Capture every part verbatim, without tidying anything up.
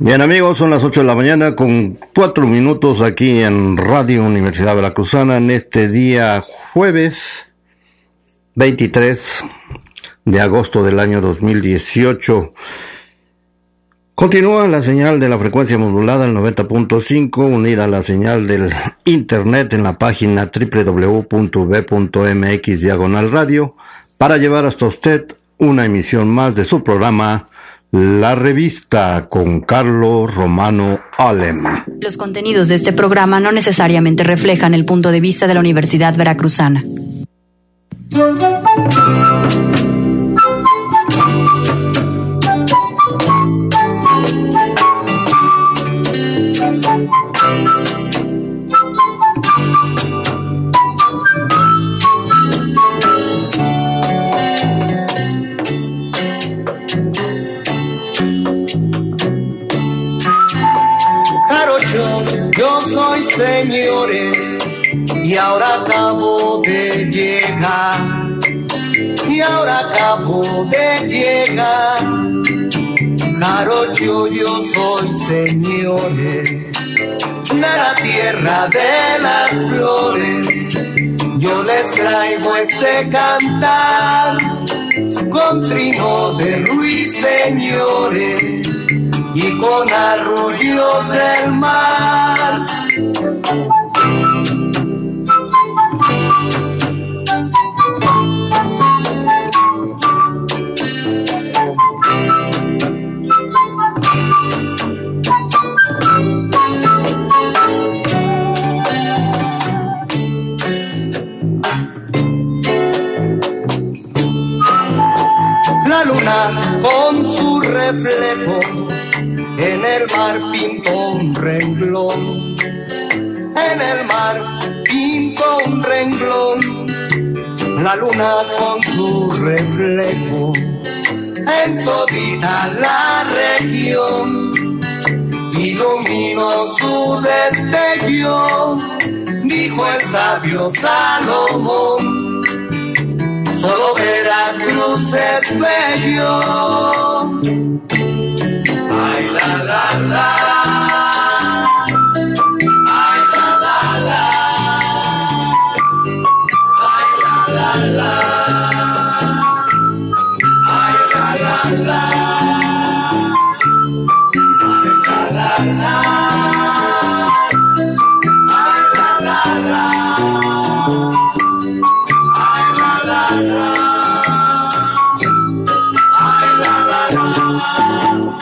Bien amigos, son las ocho de la mañana con cuatro minutos aquí en Radio Universidad Veracruzana en este día jueves veintitrés de agosto del año dos mil dieciocho. Continúa la señal de la frecuencia modulada al noventa punto cinco unida a la señal del internet en la página doble u doble u doble u punto b punto m x diagonal radio para llevar hasta usted una emisión más de su programa La Revista con Carlos Romano Alem. Los contenidos de este programa no necesariamente reflejan el punto de vista de la Universidad Veracruzana. Señores, y ahora acabo de llegar, y ahora acabo de llegar, Jarocho yo soy, señores, de la tierra de las flores, yo les traigo este cantar, con trino de ruiseñores, y con arrullos del mar. La luna con su reflejo en el mar pintó un renglón, en el mar pintó un renglón, la luna con su reflejo en todita la región, iluminó su destello, dijo el sabio Salomón, solo Veracruz es bello. Ay, la, la, la. Ay, la, la, la. Ay, la, la, la. Ay, la, la, la. Ay, la, la, la. Ay, la, la, la. Ay, la, la, la. Ay, la, la, la.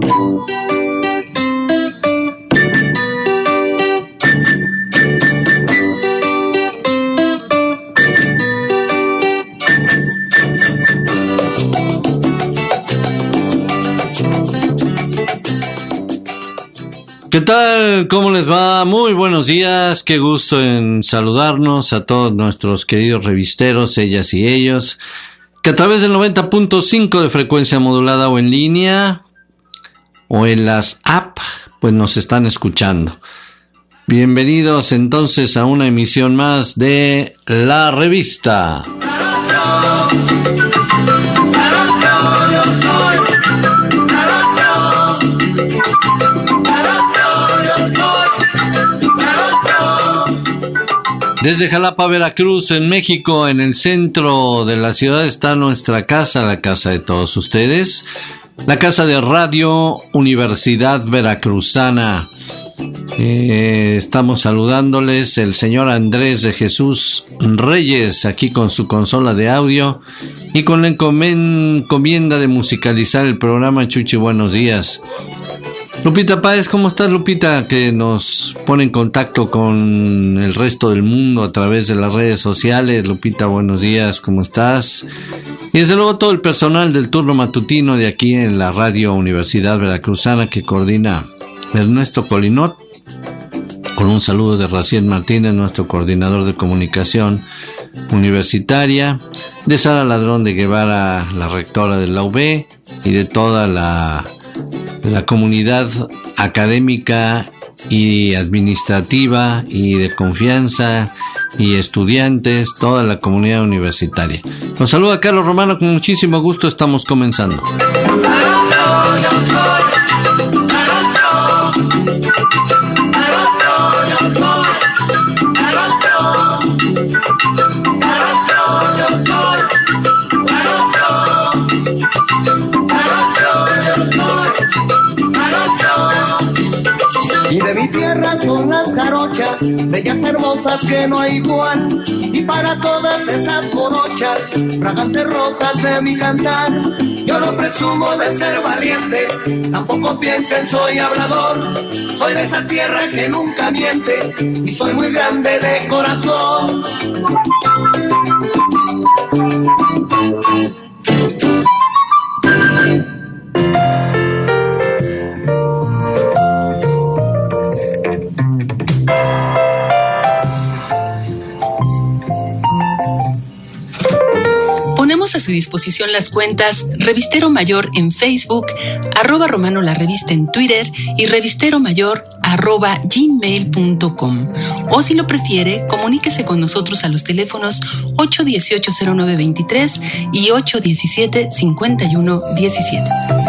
¿Qué tal? ¿Cómo les va? Muy buenos días, qué gusto en saludarnos a todos nuestros queridos revisteros, ellas y ellos, que a través del noventa punto cinco de frecuencia modulada o en línea o en las apps, pues nos están escuchando. Bienvenidos entonces a una emisión más de La Revista. Desde Jalapa, Veracruz, en México, en el centro de la ciudad, está nuestra casa, la casa de todos ustedes, la casa de Radio Universidad Veracruzana. Eh, estamos saludándoles el señor Andrés de Jesús Reyes, aquí con su consola de audio y con la encomienda de musicalizar el programa. Chuchi, buenos días. Lupita Páez, ¿cómo estás, Lupita? Que nos pone en contacto con el resto del mundo a través de las redes sociales. Lupita, buenos días, ¿cómo estás? Y desde luego todo el personal del turno matutino de aquí en la Radio Universidad Veracruzana que coordina Ernesto Colinot, con un saludo de Raciel Martínez, nuestro coordinador de comunicación universitaria, de Sara Ladrón de Guevara, la rectora de la U B, y de toda la... la comunidad académica y administrativa y de confianza y estudiantes, toda la comunidad universitaria. Nos saluda Carlos Romano, con muchísimo gusto estamos comenzando. Jarocho yo soy, jarocho, jarocho yo soy, jarocho, jarocho yo soy, jarocho. Y de mi tierra son las jarochas, bellas hermosas que no hay igual. Y para todas esas morochas, fragantes rosas de mi cantar, yo no presumo de ser valiente, tampoco piensen soy hablador. Soy de esa tierra que nunca miente y soy muy grande de corazón. Ponemos a su disposición las cuentas Revistero Mayor en Facebook, arroba Romano la Revista en Twitter y Revistero Mayor arroba gmail punto com. O si lo prefiere, comuníquese con nosotros a los teléfonos ocho uno ocho cero nueve dos tres y ocho uno siete cinco uno uno siete.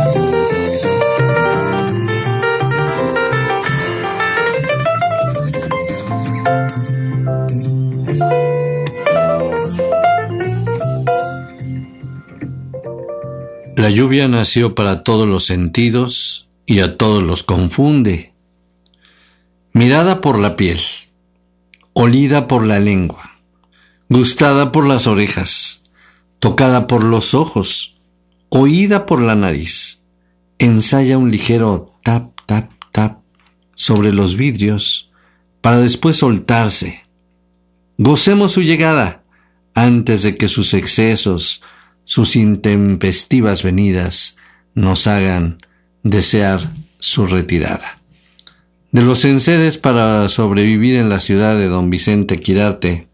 La lluvia nació para todos los sentidos y a todos los confunde. Mirada por la piel, olida por la lengua, gustada por las orejas, tocada por los ojos, oída por la nariz. Ensaya un ligero tap, tap, tap sobre los vidrios para después soltarse. Gocemos su llegada antes de que sus excesos, sus intempestivas venidas nos hagan desear su retirada. De los enseres para sobrevivir en la ciudad de Don Vicente Quirarte,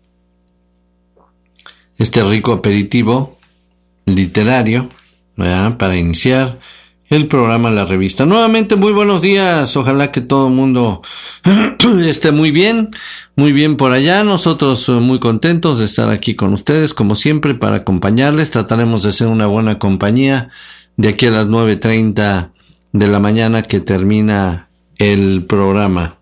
este rico aperitivo literario, ¿verdad?, para iniciar el programa La Revista. Nuevamente, muy buenos días. Ojalá que todo el mundo esté muy bien, muy bien por allá. Nosotros muy contentos de estar aquí con ustedes, como siempre, para acompañarles. Trataremos de ser una buena compañía de aquí a las nueve treinta de la mañana que termina el programa.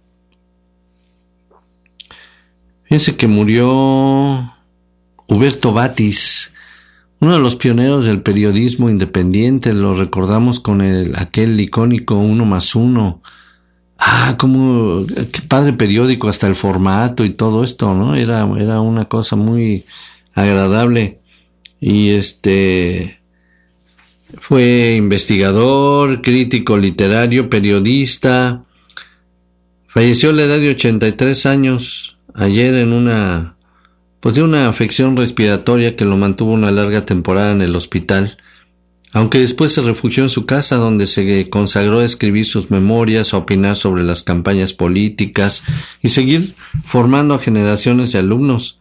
Fíjense que murió Huberto Batis, uno de los pioneros del periodismo independiente. Lo recordamos con el, aquel icónico Uno más Uno. Ah, como, qué padre periódico, hasta el formato y todo esto, ¿no? Era, era una cosa muy agradable. Y este, fue investigador, crítico literario, periodista. Falleció a la edad de ochenta y tres años, ayer en una, pues de una afección respiratoria que lo mantuvo una larga temporada en el hospital, aunque después se refugió en su casa, donde se consagró a escribir sus memorias, a opinar sobre las campañas políticas y seguir formando a generaciones de alumnos.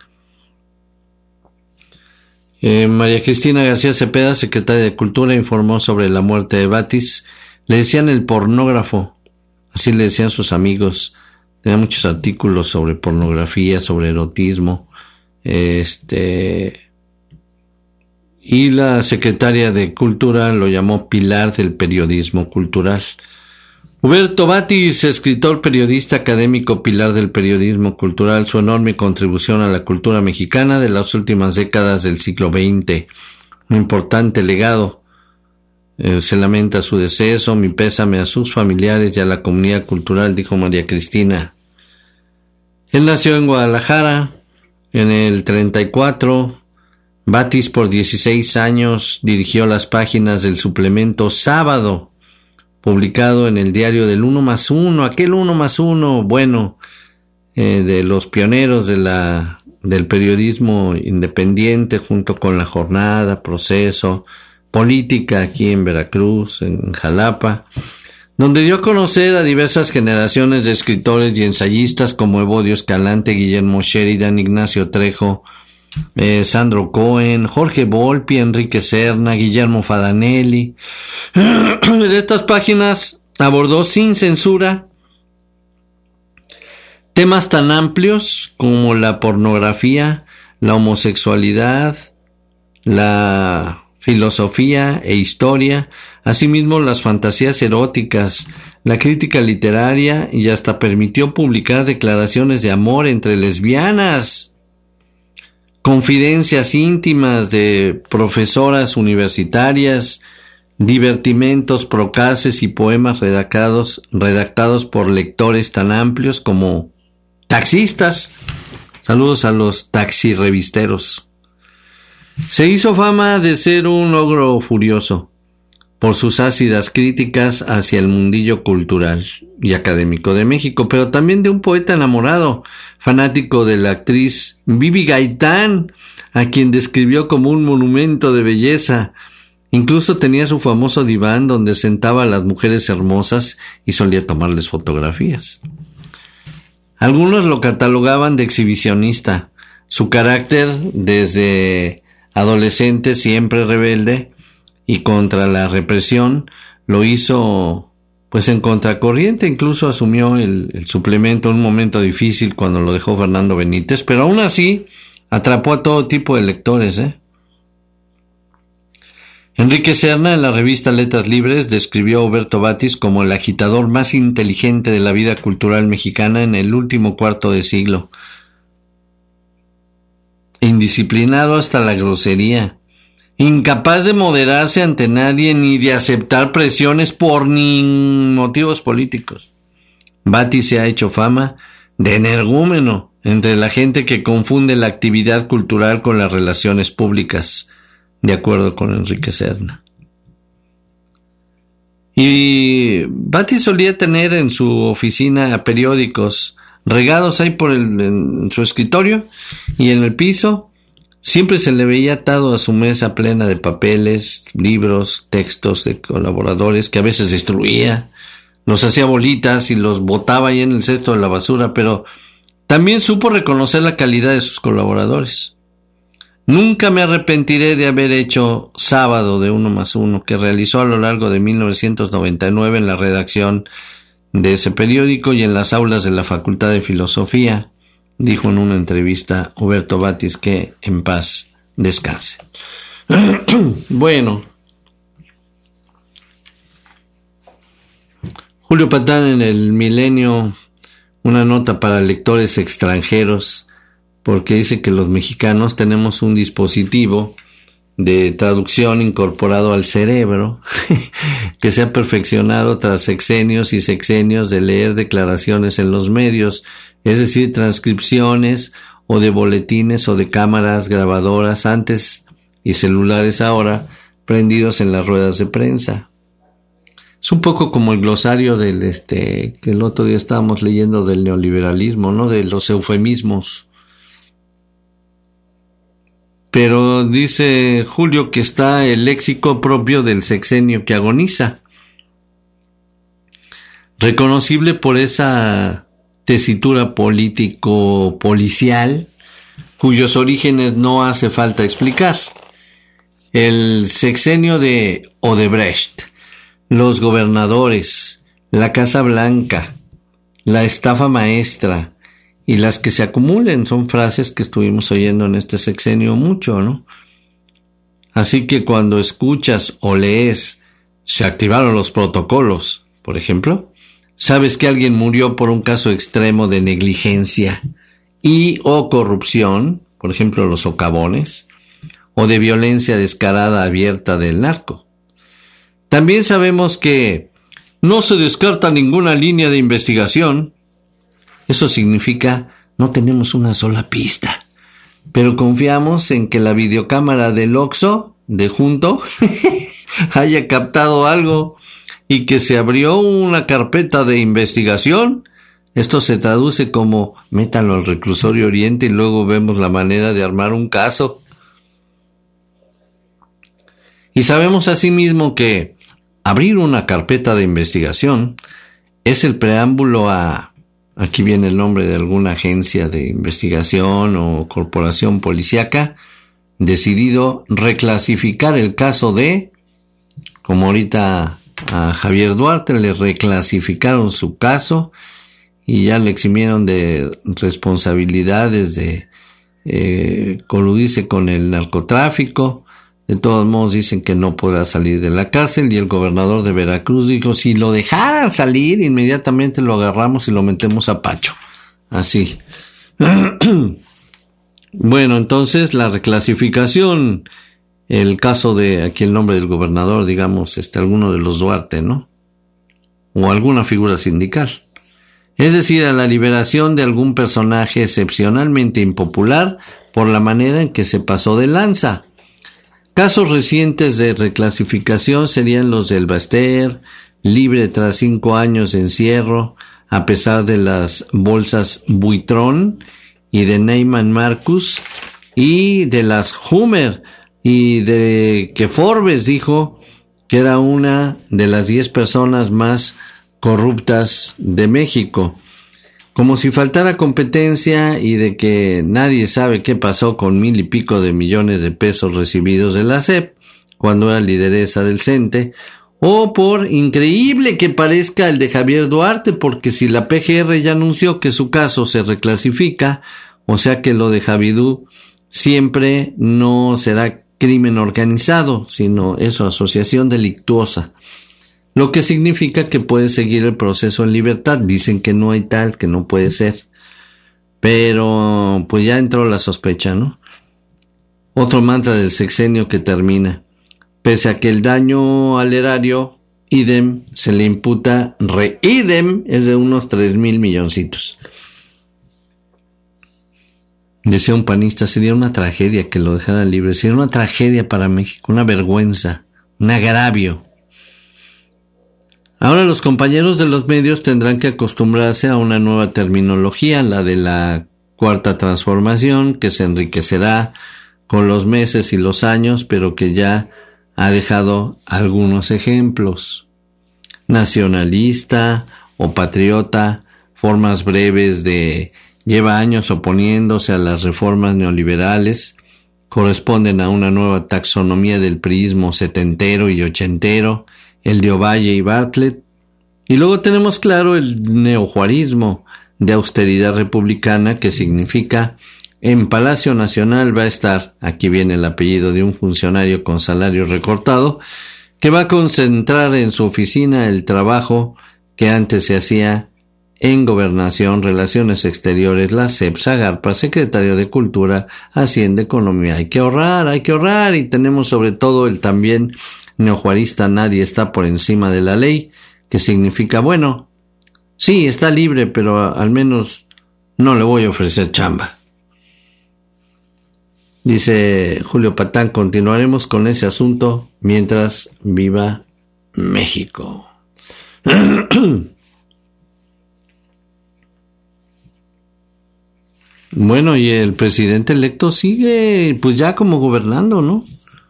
Eh, María Cristina García Cepeda, secretaria de Cultura, informó sobre la muerte de Batis. Le decían el pornógrafo, así le decían sus amigos. Tenía muchos artículos sobre pornografía, sobre erotismo. Este... Y la secretaria de Cultura lo llamó pilar del periodismo cultural. Huberto Batis, escritor, periodista, académico, pilar del periodismo cultural, su enorme contribución a la cultura mexicana de las últimas décadas del siglo veinte. Un importante legado. Eh, se lamenta su deceso, mi pésame a sus familiares y a la comunidad cultural, dijo María Cristina. Él nació en Guadalajara en el treinta y cuatro. Batis por dieciséis años dirigió las páginas del suplemento Sábado, publicado en el diario del Uno más Uno, aquel Uno más Uno, bueno, eh, de los pioneros de la, del periodismo independiente, junto con La Jornada, Proceso, Política aquí en Veracruz, en Jalapa, donde dio a conocer a diversas generaciones de escritores y ensayistas como Evodio Escalante, Guillermo Sheridan, Ignacio Trejo, Eh, Sandro Cohen, Jorge Volpi, Enrique Serna, Guillermo Fadanelli. De estas páginas abordó sin censura temas tan amplios como la pornografía, la homosexualidad, la filosofía e historia, asimismo las fantasías eróticas, la crítica literaria y hasta permitió publicar declaraciones de amor entre lesbianas, confidencias íntimas de profesoras universitarias, divertimentos procaces y poemas redactados, redactados por lectores tan amplios como taxistas. Saludos a los taxirevisteros. Se hizo fama de ser un ogro furioso por sus ácidas críticas hacia el mundillo cultural y académico de México, pero también de un poeta enamorado, fanático de la actriz Bibi Gaitán, a quien describió como un monumento de belleza. Incluso tenía su famoso diván donde sentaba a las mujeres hermosas y solía tomarles fotografías. Algunos lo catalogaban de exhibicionista. Su carácter, desde adolescente siempre rebelde y contra la represión, lo hizo pues en contracorriente. Incluso asumió el, el suplemento en un momento difícil cuando lo dejó Fernando Benítez, pero aún así atrapó a todo tipo de lectores, ¿eh? Enrique Serna, en la revista Letras Libres, describió a Huberto Batis como el agitador más inteligente de la vida cultural mexicana en el último cuarto de siglo. Indisciplinado hasta la grosería, incapaz de moderarse ante nadie ni de aceptar presiones por ni motivos políticos. Batis se ha hecho fama de energúmeno entre la gente que confunde la actividad cultural con las relaciones públicas, de acuerdo con Enrique Serna. Y Batis solía tener en su oficina periódicos regados ahí por el, en su escritorio, y en el piso siempre se le veía atado a su mesa plena de papeles, libros, textos de colaboradores que a veces destruía, los hacía bolitas y los botaba ahí en el cesto de la basura, pero también supo reconocer la calidad de sus colaboradores. Nunca me arrepentiré de haber hecho Sábado de Uno más Uno, que realizó a lo largo de mil novecientos noventa y nueve en la redacción de ese periódico y en las aulas de la Facultad de Filosofía, dijo en una entrevista Huberto Batis, que en paz descanse. Bueno, Julio Patán en el Milenio, una nota para lectores extranjeros, porque dice que los mexicanos tenemos un dispositivo de traducción incorporado al cerebro que se ha perfeccionado tras sexenios y sexenios de leer declaraciones en los medios, es decir, transcripciones o de boletines o de cámaras grabadoras antes y celulares ahora prendidos en las ruedas de prensa. Es un poco como el glosario del este que el otro día estábamos leyendo del neoliberalismo, ¿no? De los eufemismos. Pero dice Julio que está el léxico propio del sexenio que agoniza, reconocible por esa tesitura político-policial cuyos orígenes no hace falta explicar. El sexenio de Odebrecht, los gobernadores, la Casa Blanca, la estafa maestra y las que se acumulen son frases que estuvimos oyendo en este sexenio mucho, ¿no? Así que cuando escuchas o lees se activaron los protocolos, por ejemplo, sabes que alguien murió por un caso extremo de negligencia y o corrupción, por ejemplo los socavones, o de violencia descarada abierta del narco. También sabemos que no se descarta ninguna línea de investigación. Eso significa no tenemos una sola pista, pero confiamos en que la videocámara del Oxxo de junto haya captado algo y que se abrió una carpeta de investigación. Esto se traduce como métalo al reclusorio Oriente y luego vemos la manera de armar un caso. Y sabemos asimismo que abrir una carpeta de investigación es el preámbulo a, aquí viene el nombre de alguna agencia de investigación o corporación policíaca, decidido reclasificar el caso de, como ahorita a Javier Duarte le reclasificaron su caso y ya le eximieron de responsabilidades de eh, coludirse con el narcotráfico, De todos modos dicen que no podrá salir de la cárcel y el gobernador de Veracruz dijo, si lo dejaran salir, inmediatamente lo agarramos y lo metemos a Pacho. Así. Bueno, entonces la reclasificación, el caso de, aquí el nombre del gobernador, digamos, este, alguno de los Duarte, ¿no? O alguna figura sindical. Es decir, a la liberación de algún personaje excepcionalmente impopular por la manera en que se pasó de lanza. Casos recientes de reclasificación serían los del Baster, libre tras cinco años de encierro, a pesar de las bolsas Buitrón, y de Neyman Marcus, y de las Hummer, y de que Forbes dijo que era una de las diez personas más corruptas de México. Como si faltara competencia y de que nadie sabe qué pasó con mil y pico de millones de pesos recibidos de la S E P cuando era lideresa del CENTE, o por increíble que parezca el de Javier Duarte, porque si la P G R ya anunció que su caso se reclasifica, o sea que lo de Javidú siempre no será crimen organizado, sino eso, asociación delictuosa. Lo que significa que puede seguir el proceso en libertad. Dicen que no hay tal, que no puede ser. Pero pues ya entró la sospecha, ¿no? Otro mantra del sexenio que termina. Pese a que el daño al erario, idem, se le imputa re idem, es de unos tres mil milloncitos. Decía un panista, sería una tragedia que lo dejaran libre. Sería una tragedia para México, una vergüenza, un agravio. Ahora los compañeros de los medios tendrán que acostumbrarse a una nueva terminología, la de la cuarta transformación, que se enriquecerá con los meses y los años, pero que ya ha dejado algunos ejemplos. Nacionalista o patriota, formas breves de lleva años oponiéndose a las reformas neoliberales, corresponden a una nueva taxonomía del priismo setentero y ochentero, el de Ovalle y Bartlett, y luego tenemos claro el neojuarismo de austeridad republicana, que significa en Palacio Nacional va a estar, aquí viene el apellido de un funcionario con salario recortado, que va a concentrar en su oficina el trabajo que antes se hacía en Gobernación, Relaciones Exteriores, la S E P, Zagarpa, Secretario de Cultura, Hacienda, Economía. Hay que ahorrar, hay que ahorrar, y tenemos sobre todo el también neojuarista nadie está por encima de la ley, que significa, bueno, sí, está libre, pero al menos no le voy a ofrecer chamba. Dice Julio Patán, continuaremos con ese asunto mientras viva México. Bueno, y el presidente electo sigue, pues ya como gobernando, ¿no?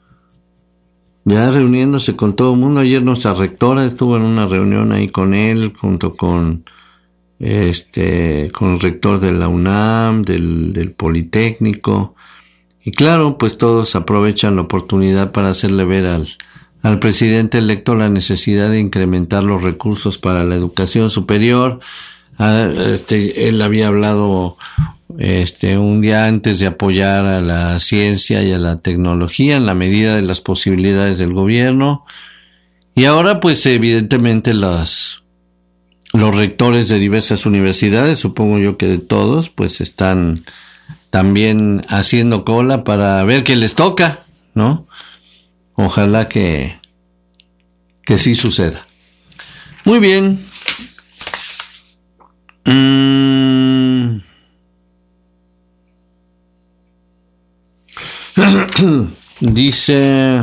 Ya reuniéndose con todo el mundo. Ayer nuestra rectora estuvo en una reunión ahí con él, junto con este, con el rector de la UNAM, del, del Politécnico. Y claro, pues todos aprovechan la oportunidad para hacerle ver al, al presidente electo la necesidad de incrementar los recursos para la educación superior. Ah, este, él había hablado este un día antes de apoyar a la ciencia y a la tecnología en la medida de las posibilidades del gobierno, y ahora pues evidentemente los los rectores de diversas universidades, supongo yo que de todos, pues están también haciendo cola para ver qué les toca, ¿no? Ojalá que que sí suceda. Muy bien. Mm. Dice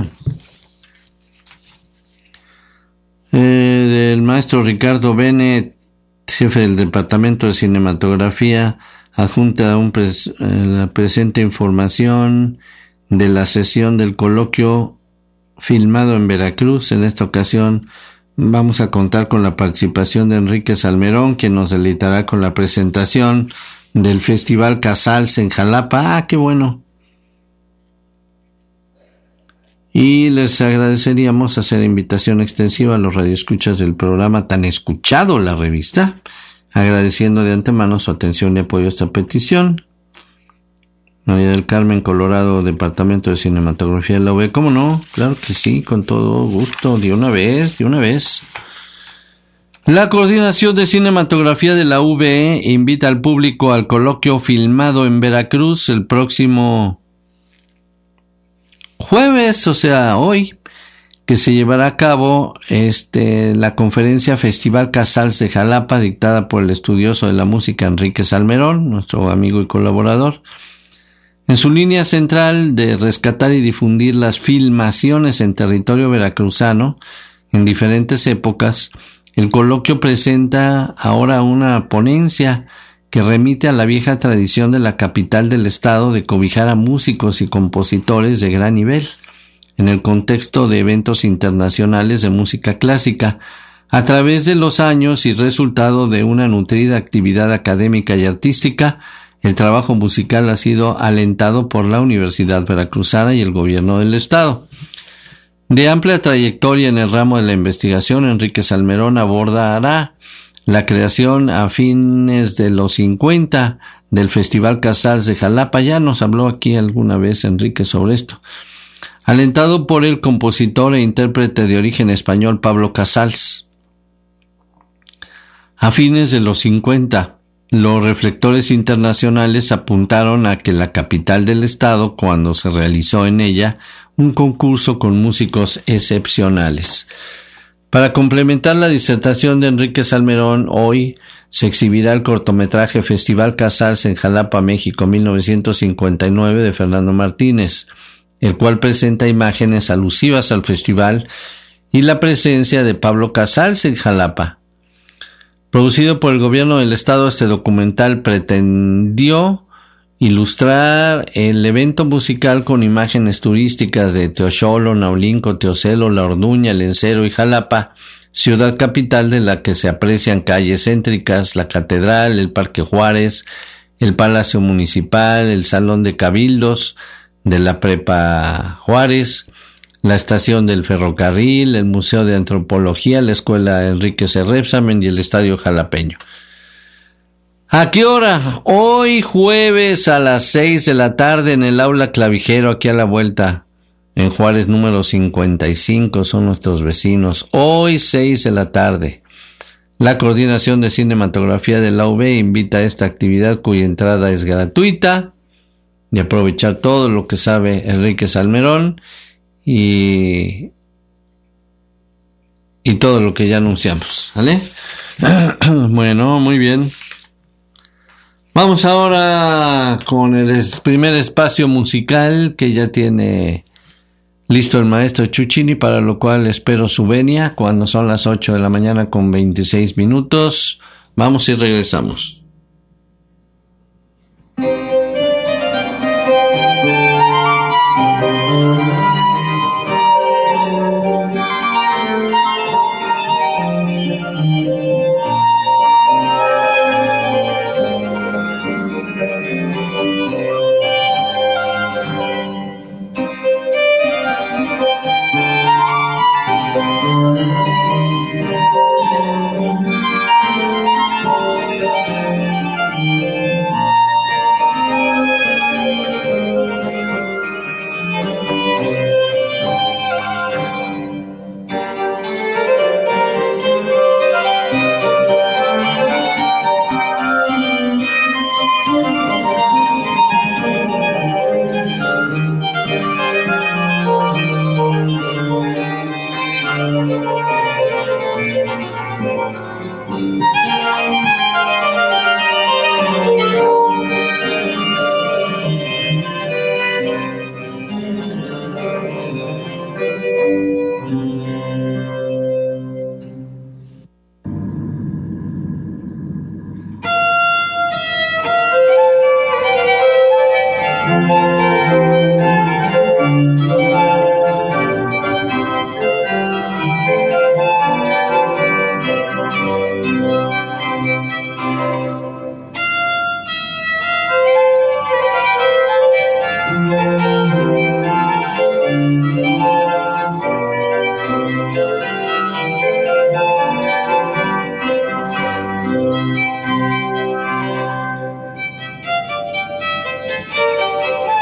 eh, del maestro Ricardo Bennett, jefe del Departamento de Cinematografía, adjunta un pres, eh, la presente información de la sesión del coloquio filmado en Veracruz. En esta ocasión vamos a contar con la participación de Enrique Salmerón, quien nos deleitará con la presentación del Festival Casals en Jalapa. Ah, qué bueno. Y les agradeceríamos hacer invitación extensiva a los radioescuchas del programa tan escuchado, La Revista, agradeciendo de antemano su atención y apoyo a esta petición. María del Carmen, Colorado, Departamento de Cinematografía de la U B. ¿Cómo no? Claro que sí, con todo gusto, de una vez, de una vez. La Coordinación de Cinematografía de la U B invita al público al coloquio filmado en Veracruz el próximo jueves, o sea, hoy, que se llevará a cabo este, la conferencia Festival Casals de Jalapa, dictada por el estudioso de la música Enrique Salmerón, nuestro amigo y colaborador. En su línea central de rescatar y difundir las filmaciones en territorio veracruzano en diferentes épocas, el coloquio presenta ahora una ponencia que remite a la vieja tradición de la capital del estado de cobijar a músicos y compositores de gran nivel, en el contexto de eventos internacionales de música clásica, a través de los años y resultado de una nutrida actividad académica y artística. El trabajo musical ha sido alentado por la Universidad Veracruzana y el gobierno del estado. De amplia trayectoria en el ramo de la investigación, Enrique Salmerón abordará la creación a fines de los cincuenta del Festival Casals de Jalapa. Ya nos habló aquí alguna vez Enrique sobre esto. Alentado por el compositor e intérprete de origen español Pablo Casals. A fines de los cincuenta, los reflectores internacionales apuntaron a que la capital del estado, cuando se realizó en ella un concurso con músicos excepcionales. Para complementar la disertación de Enrique Salmerón, hoy se exhibirá el cortometraje Festival Casals en Jalapa, México, mil novecientos cincuenta y nueve, de Fernando Martínez, el cual presenta imágenes alusivas al festival y la presencia de Pablo Casals en Jalapa. Producido por el gobierno del estado, este documental pretendió ilustrar el evento musical con imágenes turísticas de Teoxolo, Naulinco, Teocelo, La Orduña, Lencero y Jalapa, ciudad capital de la que se aprecian calles céntricas, la Catedral, el Parque Juárez, el Palacio Municipal, el Salón de Cabildos de la Prepa Juárez, la estación del ferrocarril, el Museo de Antropología, la Escuela Enrique C. Rebsamen y el Estadio Jalapeño. ¿A qué hora? Hoy jueves a las seis de la tarde en el Aula Clavijero, aquí a la vuelta, en Juárez número cincuenta y cinco, son nuestros vecinos. Hoy seis de la tarde. La Coordinación de Cinematografía de la U B invita a esta actividad cuya entrada es gratuita, y aprovechar todo lo que sabe Enrique Salmerón y, y todo lo que ya anunciamos, ¿vale? Bueno, muy bien. Vamos ahora con el primer espacio musical que ya tiene listo el maestro Chuchini, para lo cual espero su venia cuando son las ocho de la mañana con veintiséis minutos. Vamos y regresamos.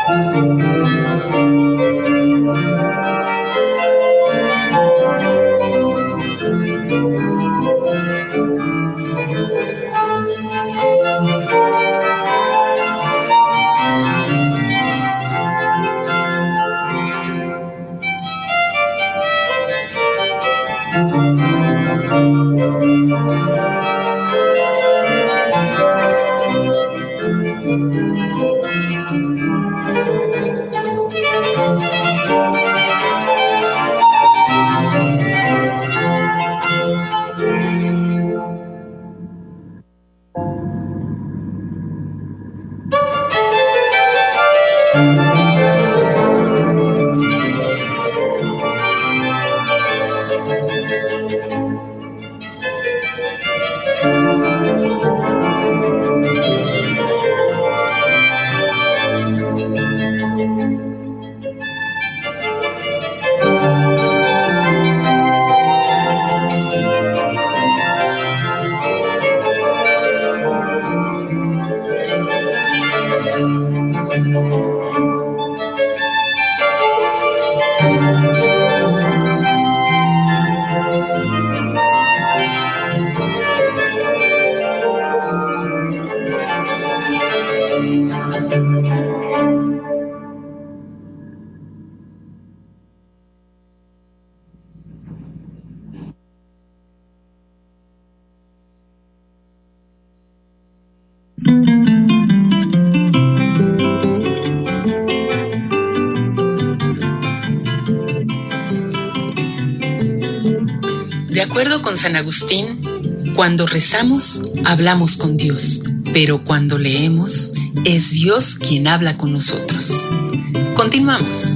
De acuerdo con San Agustín, cuando rezamos, hablamos con Dios, pero cuando leemos, es Dios quien habla con nosotros. Continuamos.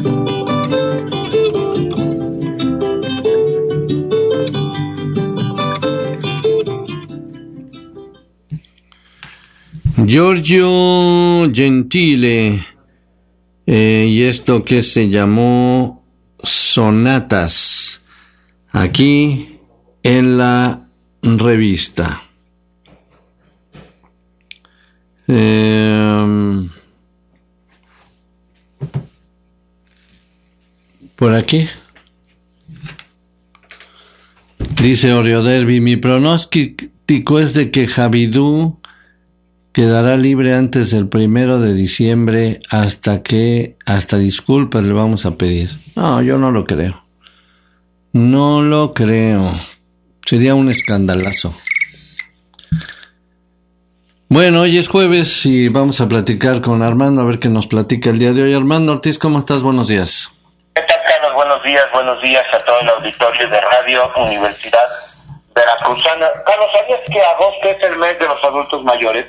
Giorgio Gentile, eh, y esto que se llamó Sonatas, aquí en la revista. Eh, por aquí dice Oreo Derby, mi pronóstico es de que Javidú quedará libre antes del primero de diciembre, hasta que, hasta disculpas le vamos a pedir. No, yo no lo creo. No lo creo. Sería un escandalazo. Bueno, hoy es jueves y vamos a platicar con Armando, a ver qué nos platica el día de hoy. Armando Ortiz, ¿cómo estás? Buenos días. ¿Qué tal, Carlos? Buenos días, buenos días a todo el auditorio de Radio Universidad Veracruzana. Carlos, ¿sabías que agosto es el mes de los adultos mayores?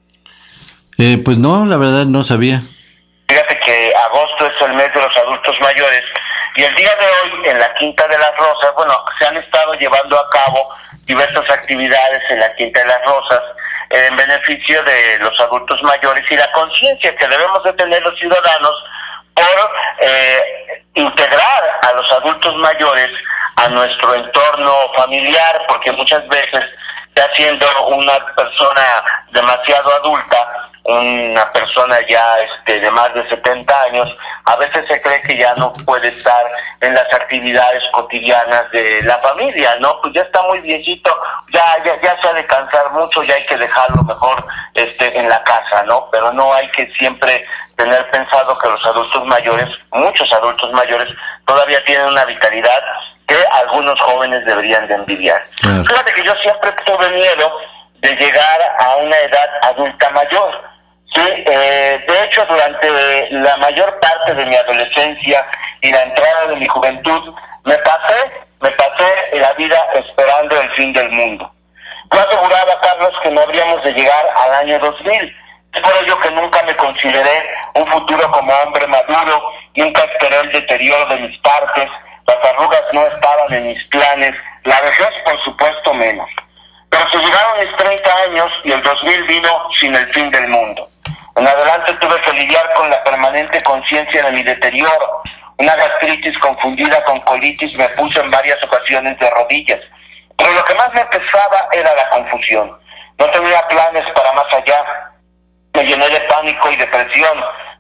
Eh, pues no, la verdad no sabía. Fíjate que agosto es el mes de los adultos mayores y el día de hoy en la Quinta de las Rosas, bueno, se han estado llevando a cabo diversas actividades en la Quinta de las Rosas en beneficio de los adultos mayores y la conciencia que debemos de tener los ciudadanos por eh, integrar a los adultos mayores a nuestro entorno familiar, porque muchas veces, ya siendo una persona demasiado adulta, una persona ya este de más de setenta años, a veces se cree que ya no puede estar en las actividades cotidianas de la familia, ¿no? Pues ya está muy viejito, ya ya ya se ha de cansar mucho, ya hay que dejarlo mejor este en la casa, ¿no? Pero no hay que siempre tener pensado que los adultos mayores, muchos adultos mayores, todavía tienen una vitalidad que algunos jóvenes deberían de envidiar. Claro. Fíjate que yo siempre tuve miedo de llegar a una edad adulta mayor. Sí, eh, de hecho, durante la mayor parte de mi adolescencia y la entrada de mi juventud, me pasé, me pasé la vida esperando el fin del mundo. Yo aseguraba, Carlos, que no habríamos de llegar al año dos mil. Es por ello que nunca me consideré un futuro como hombre maduro, nunca esperé el deterioro de mis partes, las arrugas no estaban en mis planes, la vejez, por supuesto, menos. Pero se llegaron mis treinta años y el dos mil vino sin el fin del mundo. En adelante tuve que lidiar con la permanente conciencia de mi deterioro. Una gastritis confundida con colitis me puso en varias ocasiones de rodillas. Pero lo que más me pesaba era la confusión. No tenía planes para más allá. Me llené de pánico y depresión.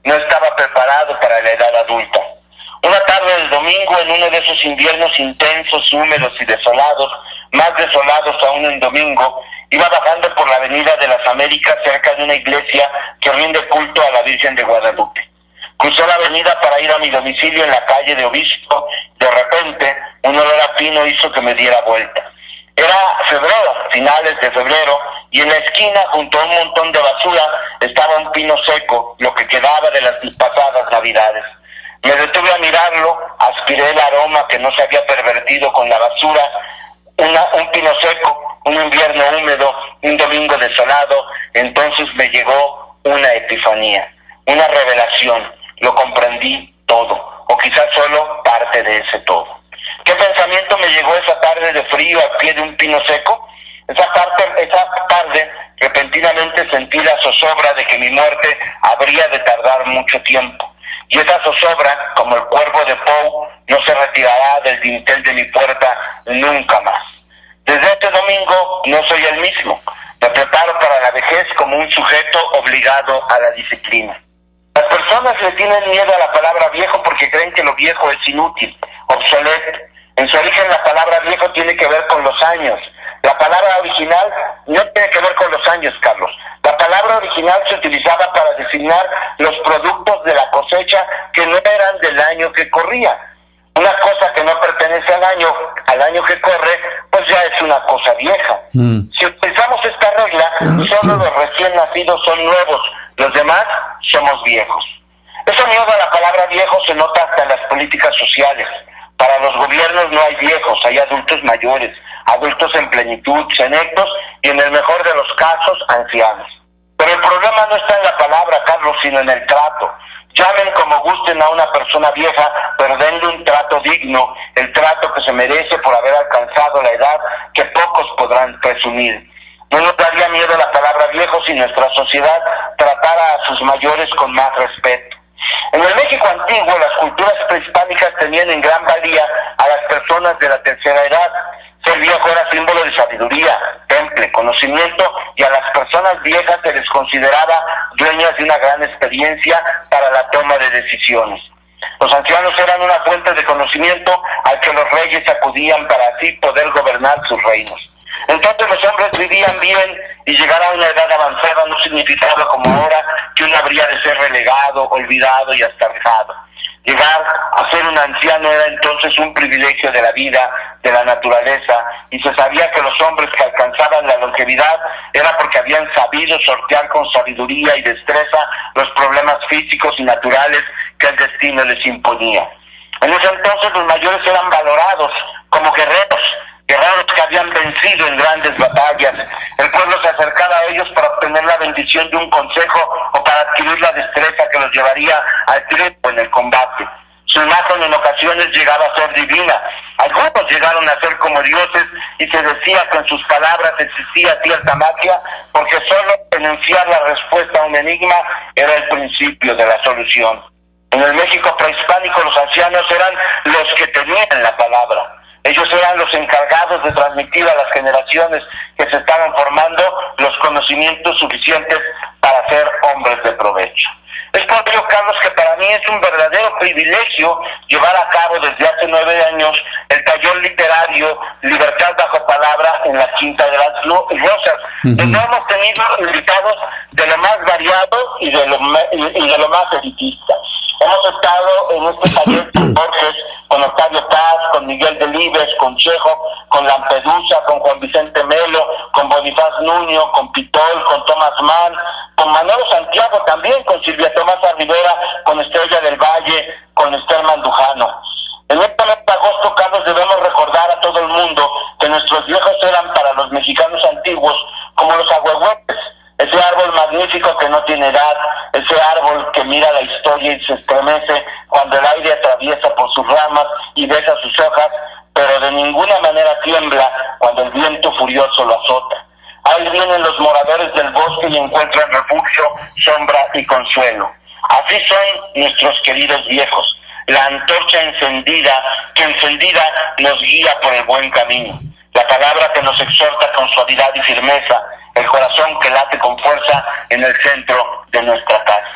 no estaba preparado para la edad adulta. Una tarde del domingo, en uno de esos inviernos intensos, húmedos y desolados, más desolados aún en domingo, iba bajando por la avenida de las Américas cerca de una iglesia que rinde culto a la Virgen de Guadalupe. Crucé la avenida para ir a mi domicilio en la calle de Obispo. De repente, un olor a pino hizo que me diera vuelta. Era febrero, finales de febrero, y en la esquina, junto a un montón de basura, estaba un pino seco, lo que quedaba de las pasadas navidades. Me detuve a mirarlo, aspiré el aroma que no se había pervertido con la basura, una, un pino seco, un invierno húmedo, un domingo desolado. Entonces me llegó una epifanía, una revelación. Lo comprendí todo, o quizás solo parte de ese todo. ¿Qué pensamiento me llegó esa tarde de frío al pie de un pino seco? Esa, parte, esa tarde repentinamente sentí la zozobra de que mi muerte habría de tardar mucho tiempo. Y esa zozobra, como el cuervo de Poe, no se retirará del dintel de mi puerta nunca más. Desde este domingo no soy el mismo. Me preparo para la vejez como un sujeto obligado a la disciplina. Las personas le tienen miedo a la palabra viejo porque creen que lo viejo es inútil, obsoleto. En su origen la palabra viejo tiene que ver con los años. La palabra original no tiene que ver con los años, Carlos. La palabra original se utilizaba para designar los productos de la cosecha que no eran del año que corría. Una cosa que no pertenece al año, al año que corre, pues ya es una cosa vieja. Mm. Si utilizamos esta regla, solo los recién nacidos son nuevos, los demás somos viejos. Ese miedo a la palabra viejo se nota hasta en las políticas sociales. Para los gobiernos no hay viejos, hay adultos mayores, adultos en plenitud, senectos y en el mejor de los casos, ancianos. Pero el problema no está en la palabra, Carlos, sino en el trato. Llamen como gusten a una persona vieja, pero denle un trato digno, el trato que se merece por haber alcanzado la edad que pocos podrán presumir. No nos daría miedo la palabra viejo si nuestra sociedad tratara a sus mayores con más respeto. En el México antiguo, las culturas prehispánicas tenían en gran valía a las personas de la tercera edad. Ser viejo era símbolo de sabiduría, temple, conocimiento, y a las personas viejas se les consideraba dueñas de una gran experiencia para la toma de decisiones. Los ancianos eran una fuente de conocimiento al que los reyes acudían para así poder gobernar sus reinos. Entonces los hombres vivían bien y llegar a una edad avanzada no significaba como ahora que uno habría de ser relegado, olvidado y hasta dejado. Llegar a ser un anciano era entonces un privilegio de la vida, de la naturaleza, y se sabía que los hombres que alcanzaban la longevidad era porque habían sabido sortear con sabiduría y destreza los problemas físicos y naturales que el destino les imponía. En ese entonces los mayores eran valorados como guerreros, guerreros que habían vencido en grandes batallas. El pueblo se acercaba a ellos para obtener la bendición de un consejo o para adquirir la destreza que los llevaría al triunfo en el combate. Su imagen en ocasiones llegaba a ser divina. Algunos llegaron a ser como dioses y se decía que en sus palabras existía cierta magia porque solo enunciar la respuesta a un enigma era el principio de la solución. En el México prehispánico los ancianos eran los que tenían la palabra. Ellos eran los encargados de transmitir a las generaciones que se estaban formando los conocimientos suficientes para ser hombres de provecho. Es por ello, Carlos, que para mí es un verdadero privilegio llevar a cabo desde hace nueve años el taller literario Libertad bajo palabra en la Quinta de las Rosas, uh-huh. donde hemos tenido invitados de lo más variado y de lo, y de lo más elitista. Hemos estado en este taller con Borges, con Octavio Paz, con Miguel Delibes, con Chejo, con Lampedusa, con Juan Vicente Melo, con Bonifaz Nuño, con Pitol, con Tomás Mann, con Manolo Santiago también, con Silvia Tomasa Rivera, con Estrella del Valle, con Esther Mandujano. En este mes de agosto, Carlos, debemos recordar a todo el mundo que nuestros viejos eran para los mexicanos antiguos como los ahuehuetes, ese árbol magnífico que no tiene edad, ese árbol que mira la historia y se estremece cuando el aire atraviesa por sus ramas y besa sus hojas, pero de ninguna manera tiembla cuando el viento furioso lo azota. Ahí vienen los moradores del bosque y encuentran refugio, sombra y consuelo. Así son nuestros queridos viejos, la antorcha encendida, que encendida nos guía por el buen camino, la palabra que nos exhorta con suavidad y firmeza, el corazón que late con fuerza en el centro de nuestra casa.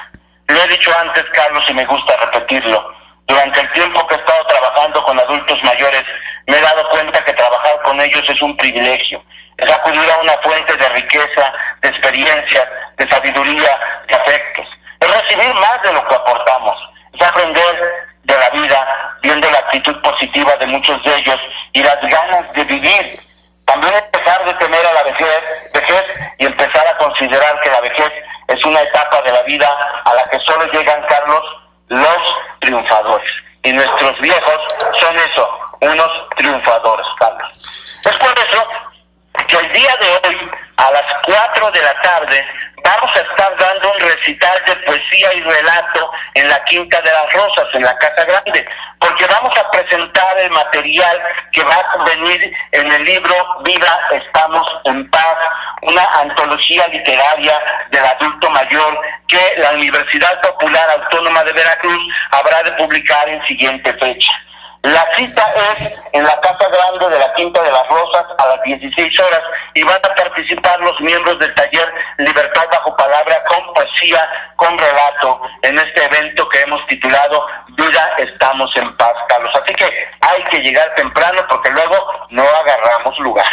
Lo he dicho antes, Carlos, y me gusta repetirlo. Durante el tiempo que he estado trabajando con adultos mayores, me he dado cuenta que trabajar con ellos es un privilegio. Es acudir a una fuente de riqueza, de experiencias, de sabiduría, de afectos. Es recibir más de lo que aportamos. Es aprender de la vida, viendo la actitud positiva de muchos de ellos y las ganas de vivir. También empezar de temer a la vejez, vejez y empezar a considerar que la vejez es una etapa de la vida a la que solo llegan, Carlos, los triunfadores. Y nuestros viejos son eso, unos triunfadores, Carlos. Es por eso que el día de hoy, a las cuatro de la tarde, vamos a estar dando un recital de poesía y relato en la Quinta de las Rosas, en la Casa Grande, porque vamos a presentar el material que va a convenir en el libro Vida, Estamos en Paz, una antología literaria del adulto mayor que la Universidad Popular Autónoma de Veracruz habrá de publicar en siguiente fecha. La cita es en la Casa Grande de la Quinta de las Rosas a las dieciséis horas y van a participar los miembros del taller Libertad Bajo Palabra con poesía, con relato, en este evento que hemos titulado Vida, Estamos en Paz, Carlos. Así que hay que llegar temprano porque luego no agarramos lugar.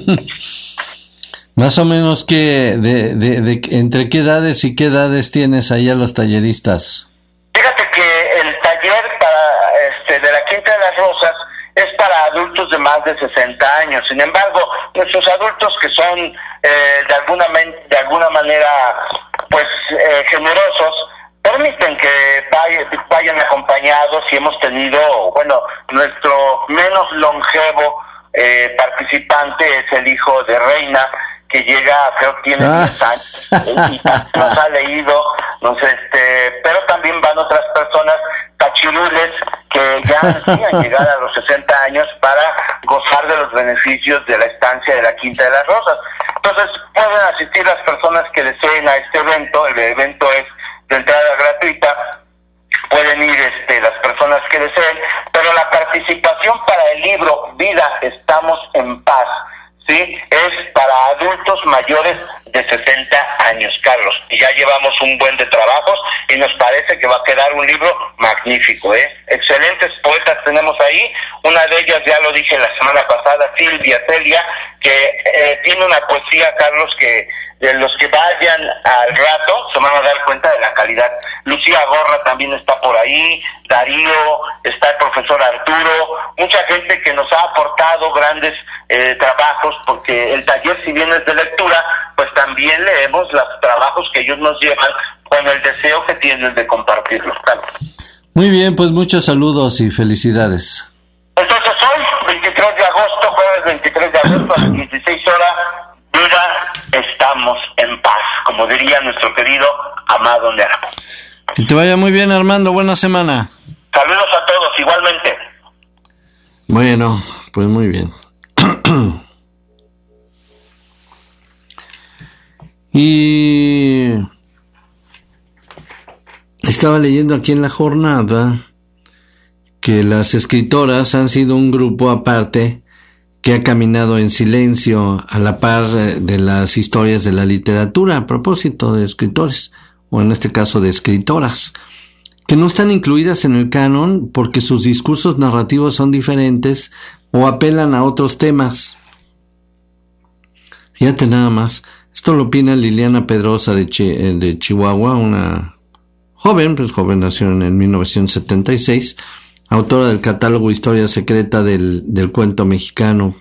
Más o menos que de, de, de, entre qué edades y qué edades tienes ahí a los talleristas. Fíjate que el taller para este de la Quinta de las Rosas es para adultos de más de sesenta años. Sin embargo, nuestros adultos que son eh, de alguna de alguna manera pues eh, generosos permiten que vayan, vayan acompañados y hemos tenido, bueno, nuestro menos longevo eh, participante es el hijo de Reina, que llega, creo que tiene diez ah. años, y nos ha leído, nos este, pero también van otras personas cachirules que ya han llegado a los sesenta años para gozar de los beneficios de la estancia de la Quinta de las Rosas. Entonces, pueden asistir las personas que deseen a este evento, el evento es de entrada gratuita, pueden ir este, las personas que deseen, pero la participación para el libro Vida, Estamos en Paz, sí, es para adultos mayores de sesenta años, Carlos. Y ya llevamos un buen de trabajos y nos parece que va a quedar un libro magnífico, ¿eh? Excelentes poetas tenemos ahí. Una de ellas, ya lo dije la semana pasada, Silvia Celia, que eh, tiene una poesía, Carlos, que de los que vayan al rato se van a dar cuenta de la calidad. Lucía Gorra también está por ahí, Darío, está el profesor Arturo, mucha gente que nos ha aportado grandes eh, trabajos, porque el taller, si bien es de lectura, pues también leemos los trabajos que ellos nos llevan con el deseo que tienen de compartirlos. Carlos. Muy bien, pues muchos saludos y felicidades. Entonces hoy, veintitrés de agosto, jueves veintitrés de agosto a las dieciséis horas, Vida, Estamos en Paz, como diría nuestro querido Amado Nervo. Que te vaya muy bien, Armando, buena semana. Saludos a todos, igualmente. Bueno, pues muy bien. Y estaba leyendo aquí en la jornada que las escritoras han sido un grupo aparte que ha caminado en silencio a la par de las historias de la literatura, a propósito de escritores, o en este caso de escritoras, que no están incluidas en el canon porque sus discursos narrativos son diferentes o apelan a otros temas. Fíjate nada más, esto lo opina Liliana Pedrosa de, Chi- de Chihuahua, una joven, pues joven, nació en el mil novecientos setenta y seis, autora del catálogo Historia Secreta del, del Cuento Mexicano.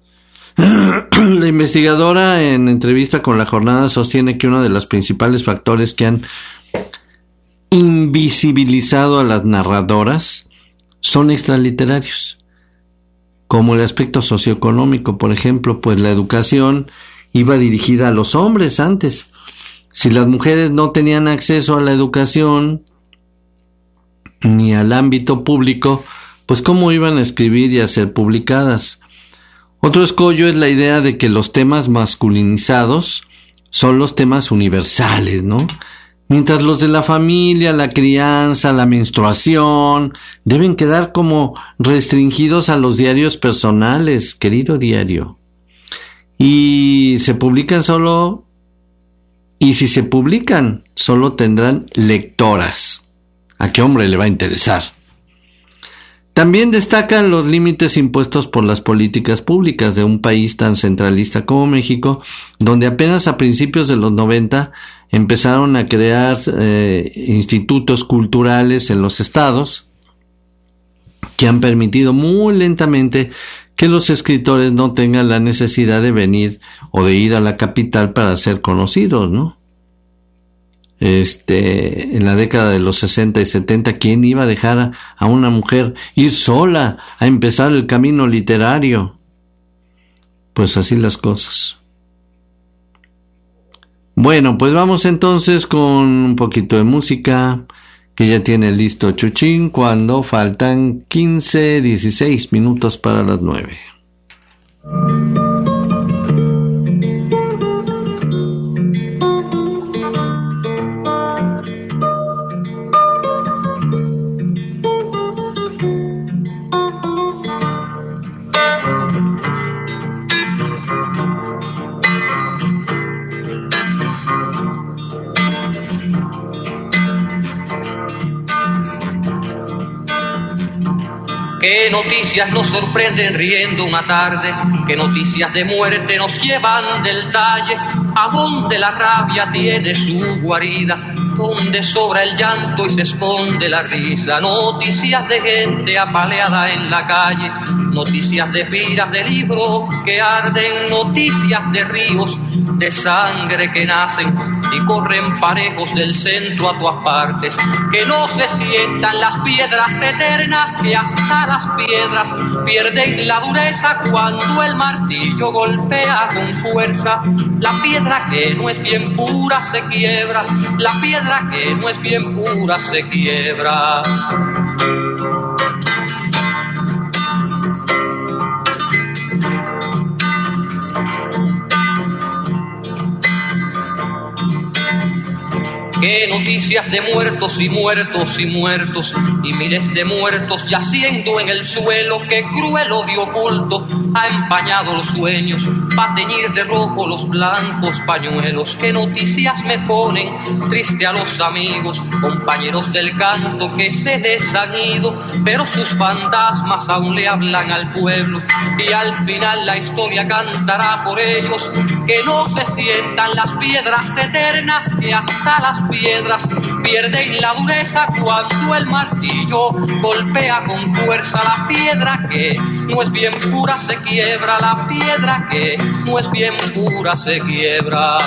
La investigadora, en entrevista con La Jornada, sostiene que uno de los principales factores que han invisibilizado a las narradoras son extraliterarios, como el aspecto socioeconómico, por ejemplo, pues la educación iba dirigida a los hombres antes. Si las mujeres no tenían acceso a la educación ni al ámbito público, pues cómo iban a escribir y a ser publicadas. Otro escollo es la idea de que los temas masculinizados son los temas universales, ¿no? Mientras los de la familia, la crianza, la menstruación, deben quedar como restringidos a los diarios personales, querido diario. Y se publican solo y si se publican, solo tendrán lectoras. ¿A qué hombre le va a interesar? También destacan los límites impuestos por las políticas públicas de un país tan centralista como México, donde apenas a principios de los noventa empezaron a crear eh, institutos culturales en los estados que han permitido muy lentamente que los escritores no tengan la necesidad de venir o de ir a la capital para ser conocidos, ¿no? Este, en la década de los sesenta y setenta, ¿quién iba a dejar a, a una mujer ir sola a empezar el camino literario? Pues así las cosas. Bueno, pues vamos entonces con un poquito de música que ya tiene listo Chuchín cuando faltan quince, dieciséis minutos para las nueve. ¿Qué noticias nos sorprenden riendo una tarde? ¿Qué noticias de muerte nos llevan del talle? ¿A dónde la rabia tiene su guarida? ¿Dónde sobra el llanto y se esconde la risa? Noticias de gente apaleada en la calle, noticias de piras de libros que arden, noticias de ríos de sangre que nacen y corren parejos del centro a todas partes. Que no se sientan las piedras eternas, que hasta las piedras pierden la dureza cuando el martillo golpea con fuerza. La piedra que no es bien pura se quiebra, la piedra que no es bien pura se quiebra. Qué noticias de muertos y muertos y muertos y miles de muertos yaciendo en el suelo. Qué cruel odio oculto ha empañado los sueños pa' teñir de rojo los blancos pañuelos. Qué noticias me ponen triste a los amigos, compañeros del canto que se les han ido, pero sus fantasmas aún le hablan al pueblo y al final la historia cantará por ellos. Que no se sientan las piedras eternas, que hasta las piedras pierden la dureza cuando el martillo golpea con fuerza. La piedra que no es bien pura se quiebra, la piedra que no es bien pura se quiebra.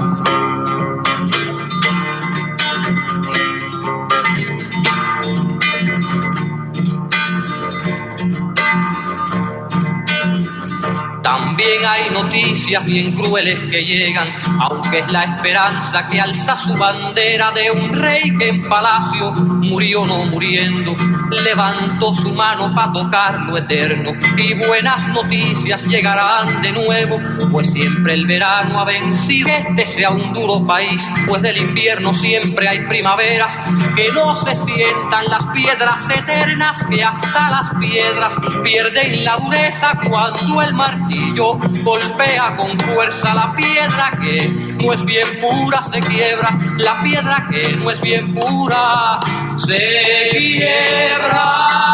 También hay noticias bien crueles que llegan, aunque es la esperanza que alza su bandera de un rey que en palacio murió no muriendo, levantó su mano para tocar lo eterno. Y buenas noticias llegarán de nuevo, pues siempre el verano ha vencido. Que este sea un duro país, pues del invierno siempre hay primaveras. Que no se sientan las piedras eternas, que hasta las piedras pierden la dureza cuando el martillo golpea con fuerza. La piedra que no es bien pura se quiebra, la piedra que no es bien pura se quiebra.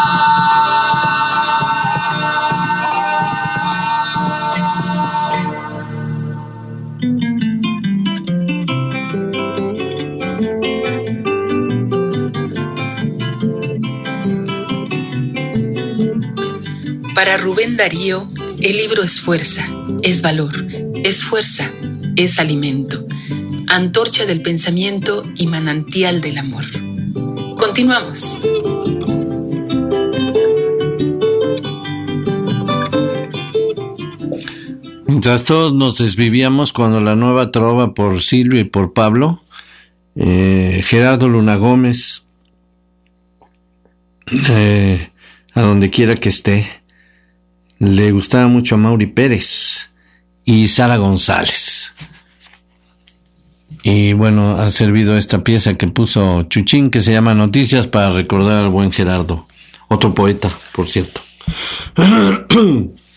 Para Rubén Darío, el libro es fuerza, es valor, es fuerza, es alimento, antorcha del pensamiento y manantial del amor. Continuamos. Mientras todos nos desvivíamos cuando la nueva trova por Silvio y por Pablo, eh, Gerardo Luna Gómez, eh, a donde quiera que esté, le gustaba mucho a Mauri Pérez y Sara González. Y bueno, ha servido esta pieza que puso Chuchín, que se llama Noticias, para recordar al buen Gerardo, otro poeta, por cierto.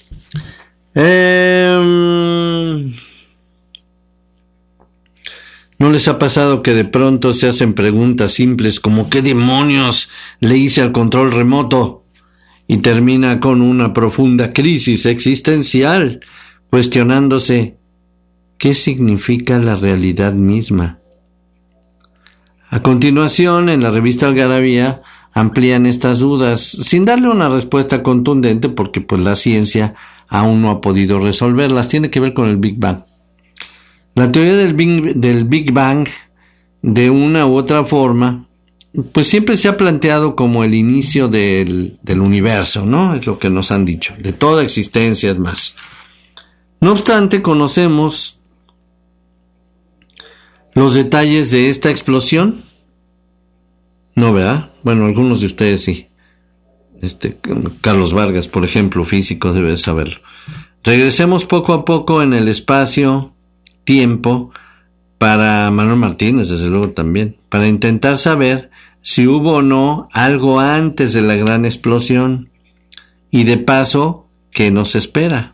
eh, ¿No les ha pasado que de pronto se hacen preguntas simples como ¿qué demonios le hice al control remoto? Y termina con una profunda crisis existencial, cuestionándose ¿qué significa la realidad misma? A continuación, en la revista Algarabía, amplían estas dudas, sin darle una respuesta contundente, porque pues la ciencia aún no ha podido resolverlas. Tiene que ver con el Big Bang. La teoría del Big, del Big Bang, de una u otra forma, pues siempre se ha planteado como el inicio del, del universo, ¿no? Es lo que nos han dicho, de toda existencia es más. No obstante, conocemos los detalles de esta explosión. No, ¿verdad? Bueno, algunos de ustedes sí. Este, Carlos Vargas, por ejemplo, físico, debe saberlo. Regresemos poco a poco en el espacio, tiempo, para Manuel Martínez, desde luego también, para intentar saber si hubo o no algo antes de la gran explosión y de paso, ¿qué nos espera?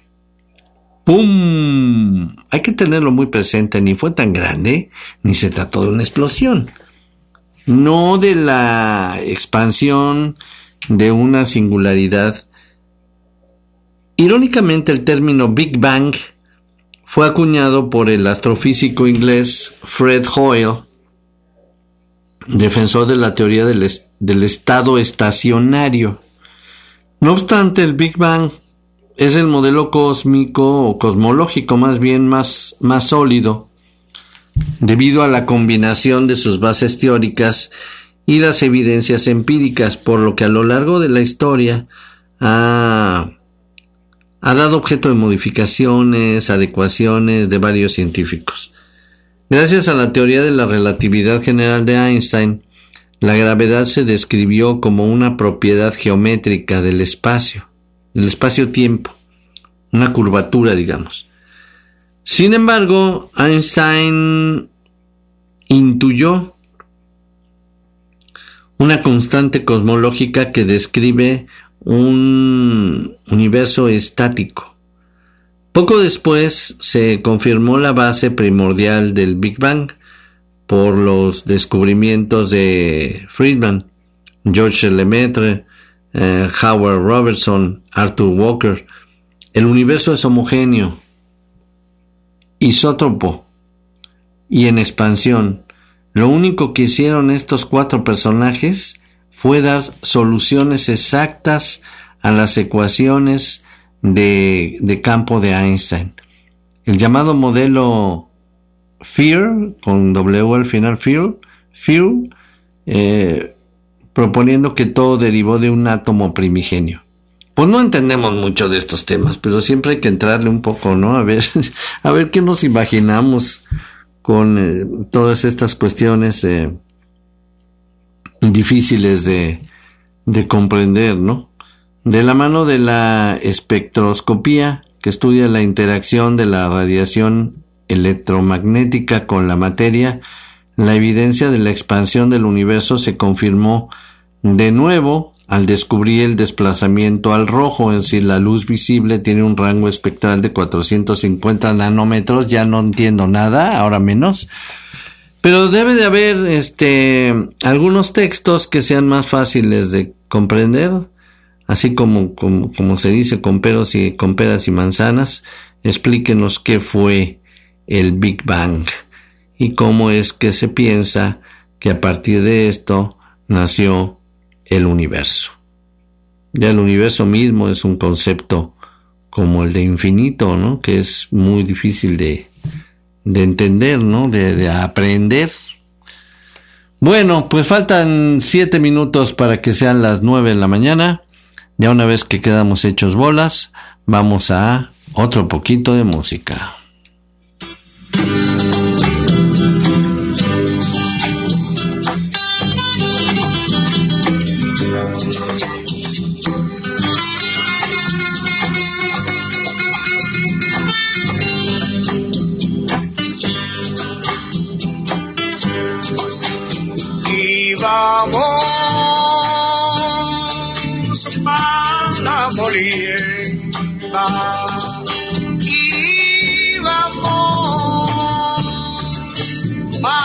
¡Pum! Hay que tenerlo muy presente, ni fue tan grande, ni se trató de una explosión. No de la expansión de una singularidad. Irónicamente, el término Big Bang fue acuñado por el astrofísico inglés Fred Hoyle, defensor de la teoría del, est- del estado estacionario. No obstante, el Big Bang es el modelo cósmico o cosmológico más bien más, más sólido, debido a la combinación de sus bases teóricas y las evidencias empíricas, por lo que a lo largo de la historia ha, ha dado objeto de modificaciones, adecuaciones de varios científicos. Gracias a la teoría de la relatividad general de Einstein, la gravedad se describió como una propiedad geométrica del espacio, del espacio-tiempo, una curvatura, digamos. Sin embargo, Einstein intuyó una constante cosmológica que describe un universo estático. Poco después se confirmó la base primordial del Big Bang por los descubrimientos de Friedman, Georges Lemaitre, eh, Howard Robertson, Arthur Walker. El universo es homogéneo, isótropo y en expansión. Lo único que hicieron estos cuatro personajes fue dar soluciones exactas a las ecuaciones de, de campo de Einstein. El llamado modelo FEAR, con W al final, FEAR, FEAR eh, proponiendo que todo derivó de un átomo primigenio. Pues no entendemos mucho de estos temas, pero siempre hay que entrarle un poco, ¿no? A ver, a ver qué nos imaginamos con eh, todas estas cuestiones eh, difíciles de, de comprender, ¿no? De la mano de la espectroscopía, que estudia la interacción de la radiación electromagnética con la materia, la evidencia de la expansión del universo se confirmó de nuevo al descubrir el desplazamiento al rojo, es decir, la luz visible tiene un rango espectral de cuatrocientos cincuenta nanómetros. Ya no entiendo nada, ahora menos, pero debe de haber este algunos textos que sean más fáciles de comprender, así como, como, como se dice, con peros y con peras y manzanas. Explíquenos qué fue el Big Bang y cómo es que se piensa que a partir de esto nació el universo. Ya el universo mismo es un concepto como el de infinito, ¿no? Que es muy difícil de, de entender, ¿no? De, de aprender. Bueno, pues faltan siete minutos para que sean las nueve de la mañana. Ya una vez que quedamos hechos bolas, vamos a otro poquito de música. Vamos a la molienda y vamos a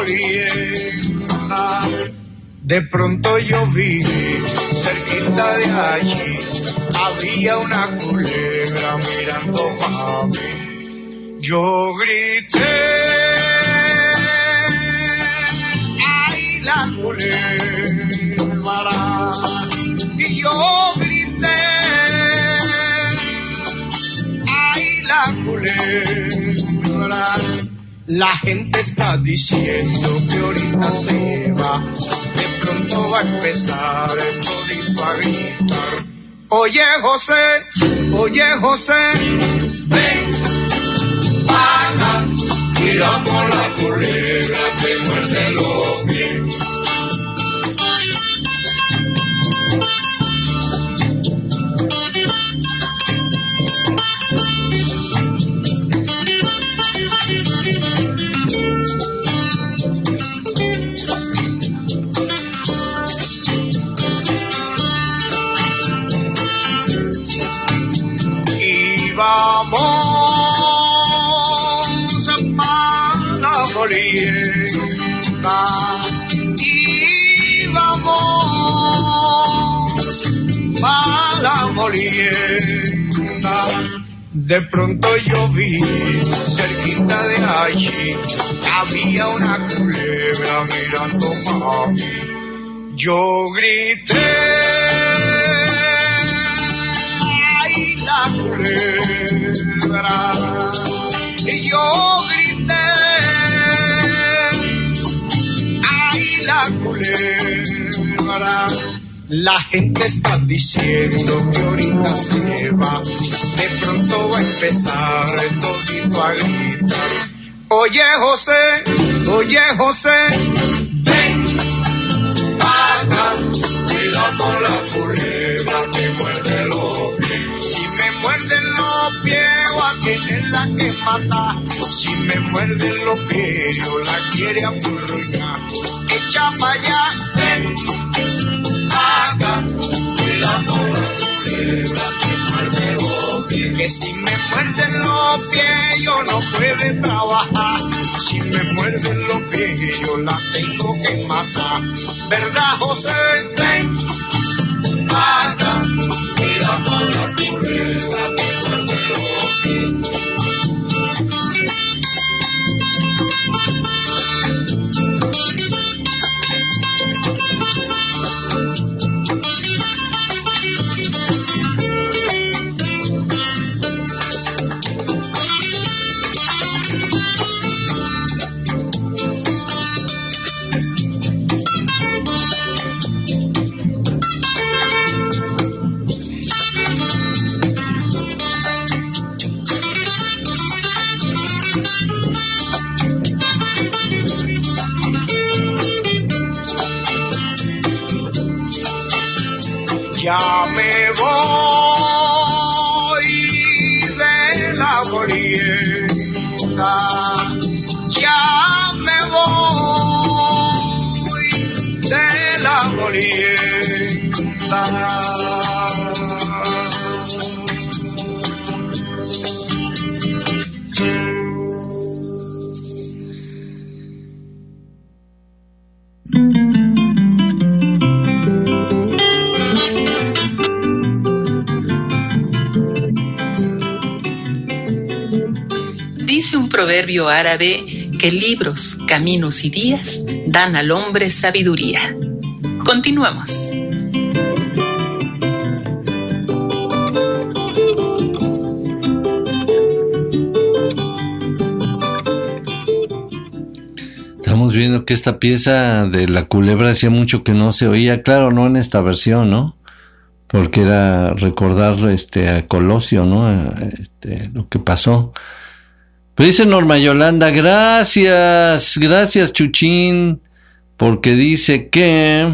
molienda. De pronto yo vi, cerquita de allí, había una culebra mirando a mí. Yo grité, ¡ay, la culebra! Y yo grité, ¡ay, la culebra! La gente está diciendo que ahorita se va, de pronto va a empezar el todito a gritar. Oye José, oye José, ven, paga, mira por la culebra que muerde los pies. Vamos a la molienda y vamos a la molienda. De pronto yo vi, cerquita de allí, había una culebra mirando a mí. Yo grité, ¡ay, la culebra! Y yo grité, ¡ay, la culebra! La gente está diciendo que ahorita se va, de pronto va a empezar el todito a gritar. Oye José, oye José, ven, paga, cuida con la culebra que muerde los pies. Si me muerden los pies, va a tenerla que matar. Si me muerden los pies, yo la quiere apurruñar. Echa pa' allá, ven, paga, cuida con la culebra que muerde los pies. Que si me muerden los pies, yo no puedo trabajar. Si me muerden los pies, yo la tengo que matar. ¿Verdad, José? Ven, paga, cuida con la culebra que muerde los pies. Ya me voy de la molienda, ya me voy de la molienda. Dice un proverbio árabe que libros, caminos y días dan al hombre sabiduría. Continuamos. Estamos viendo que esta pieza de la culebra hacía mucho que no se oía, claro, no en esta versión, ¿no? Porque era recordar este a Colosio, ¿no? Este, lo que pasó. Pero dice Norma Yolanda, gracias, gracias Chuchín, porque dice que,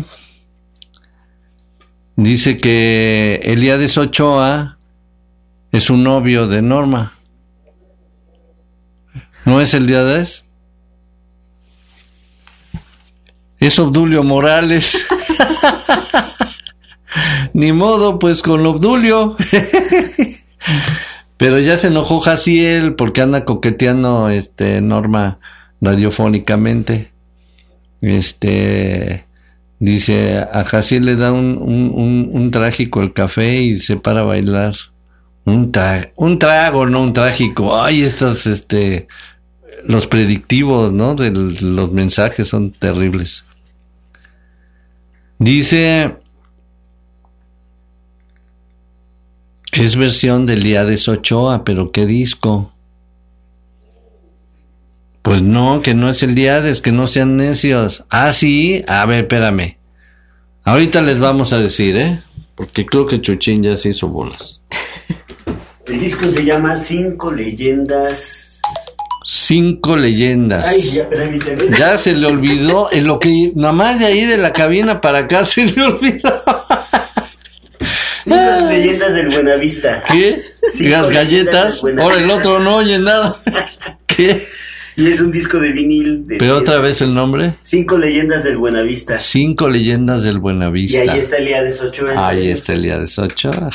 dice que Elíades Ochoa es un novio de Norma. ¿No es Elíades? Es Obdulio Morales. Ni modo, pues con Obdulio. Pero ya se enojó Jaciel porque anda coqueteando este Norma radiofónicamente. Este, dice, a Jaciel le da un, un, un, un trágico el café y se para a bailar. Un trago, un trago, no un trágico. Ay, estos, este, los predictivos, ¿no? De los mensajes son terribles. Dice, es versión de Eliades Ochoa, pero ¿qué disco? Pues no, que no es Eliades, que no sean necios. Ah, sí, a ver, espérame. Ahorita les vamos a decir, ¿eh? Porque creo que Chuchín ya se hizo bolas. El disco se llama Cinco Leyendas. Cinco Leyendas. Ay, ya, permíteme. Ya se le olvidó, en lo que nada más de ahí de la cabina para acá se le olvidó. Cinco Leyendas del Buenavista. ¿Qué? Cinco Las galletas. Ahora el otro no oye nada. ¿Qué? Y es un disco de vinil. De Pero otra vez el nombre. Cinco Leyendas del Buenavista. Cinco Leyendas del Buenavista. Y ahí está Eliades Ochoa. Ahí está Eliades Ochoa.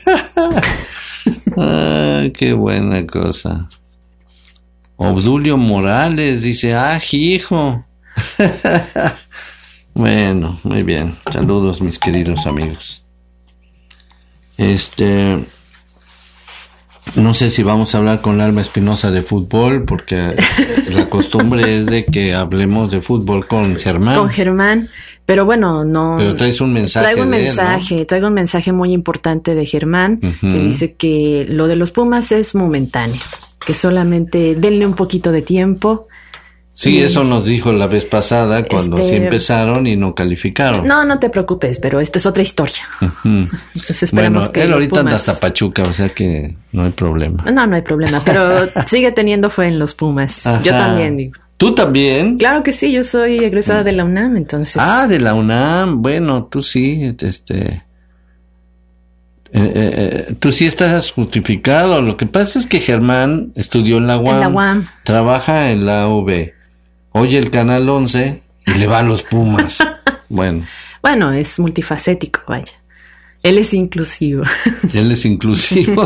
Ah, qué buena cosa. Obdulio Morales dice, ah, hijo. Bueno, muy bien. Saludos, mis queridos amigos. Este, no sé si vamos a hablar con Alma Espinosa de fútbol, porque la costumbre es de que hablemos de fútbol con Germán. Con Germán. Pero bueno, no... Pero traes un mensaje Traigo un de mensaje, él, ¿no? traigo un mensaje muy importante de Germán, uh-huh. que dice que lo de los Pumas es momentáneo, que solamente denle un poquito de tiempo. Sí, y... eso nos dijo la vez pasada cuando este... sí empezaron y no calificaron. No, no te preocupes, pero esta es otra historia. Uh-huh. Entonces esperamos bueno, que él los ahorita Pumas... anda hasta Pachuca, o sea que no hay problema. No, no hay problema, pero sigue teniendo fe en los Pumas. Ajá. Yo también digo. ¿Tú también? Claro que sí, yo soy egresada de la UNAM, entonces... Ah, de la UNAM, bueno, tú sí, este... Eh, eh, tú sí estás justificado, lo que pasa es que Germán estudió en la U A M, en la U A M. Trabaja en la U B, oye el Canal once y le va a los Pumas. Bueno. Bueno, es multifacético, vaya. Él es inclusivo. Él es inclusivo.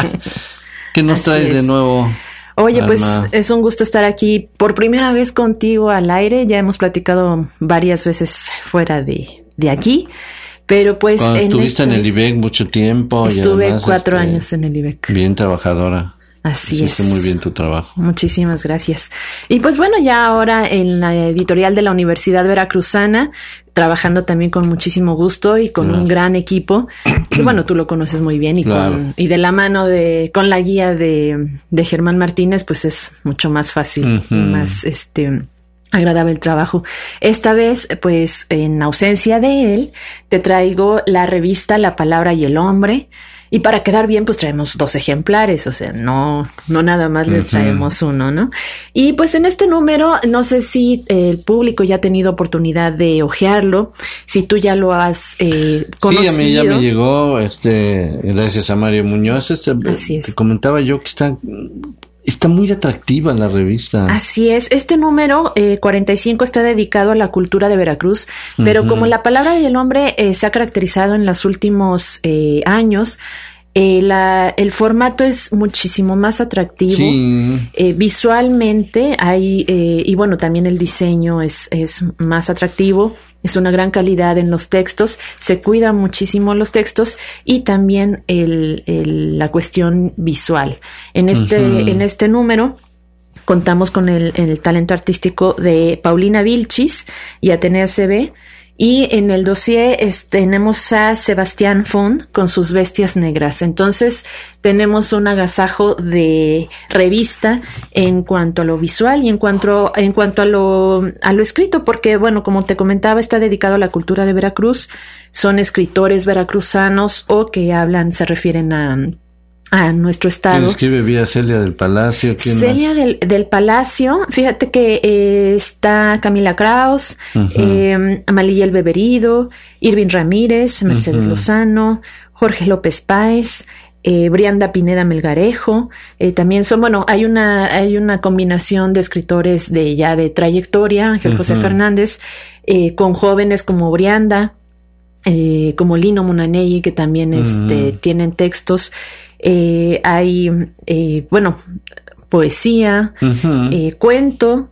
¿Qué nos Así traes es. de nuevo? Oye, pues es un gusto estar aquí por primera vez contigo al aire. Ya hemos platicado varias veces fuera de, de aquí, pero pues... Cuando en estuviste en el I B E C mucho tiempo. Estuve y además, cuatro este, años en el I B E C. Bien trabajadora. Así Hiciste es. muy bien tu trabajo. Muchísimas gracias. Y pues bueno, ya ahora en la editorial de la Universidad Veracruzana, trabajando también con muchísimo gusto y con claro. un gran equipo. Y bueno, tú lo conoces muy bien y claro. con y de la mano de con la guía de, de Germán Martínez, pues es mucho más fácil uh-huh. y más este agradable el trabajo. Esta vez, pues en ausencia de él, te traigo la revista La Palabra y el Hombre. Y para quedar bien, pues traemos dos ejemplares, o sea, no, no nada más les traemos uno, ¿no? Y pues en este número, no sé si el público ya ha tenido oportunidad de hojearlo, si tú ya lo has eh, conocido. Sí, a mí ya me llegó, este, gracias a Mario Muñoz, este, Así es. Te comentaba yo que está... Está muy atractiva la revista. Así es. Este número eh, cuarenta y cinco está dedicado a la cultura de Veracruz, pero uh-huh. como La Palabra y el Hombre eh, se ha caracterizado en los últimos eh, años, eh, la, el formato es muchísimo más atractivo. Sí. Eh, visualmente hay, eh, y bueno, también el diseño es, es más atractivo. Es una gran calidad en los textos, se cuidan muchísimo los textos y también el, el, la cuestión visual. En este, uh-huh. en este número contamos con el, el talento artístico de Paulina Vilchis y Atenea C B. Y en el dossier es, tenemos a Sebastián Font con sus Bestias Negras. Entonces tenemos un agasajo de revista en cuanto a lo visual y en cuanto, en cuanto a lo, a lo escrito, porque bueno, como te comentaba, está dedicado a la cultura de Veracruz. Son escritores veracruzanos o que hablan, se refieren a... a nuestro estado. ¿Quién escribe vía Celia del Palacio? ¿Quién Celia del, del Palacio, fíjate que eh, está Camila Kraus, uh-huh. eh, Amalilla Beberido, Irving Ramírez, Mercedes uh-huh. Lozano, Jorge López Páez, eh, Brianda Pineda Melgarejo, eh, también son, bueno, hay una, hay una combinación de escritores de ya de trayectoria, Ángel uh-huh. José Fernández, eh, con jóvenes como Brianda, eh, como Lino Munanelli, que también uh-huh. este, tienen textos. Eh, hay, eh, bueno, poesía, uh-huh. eh, cuento,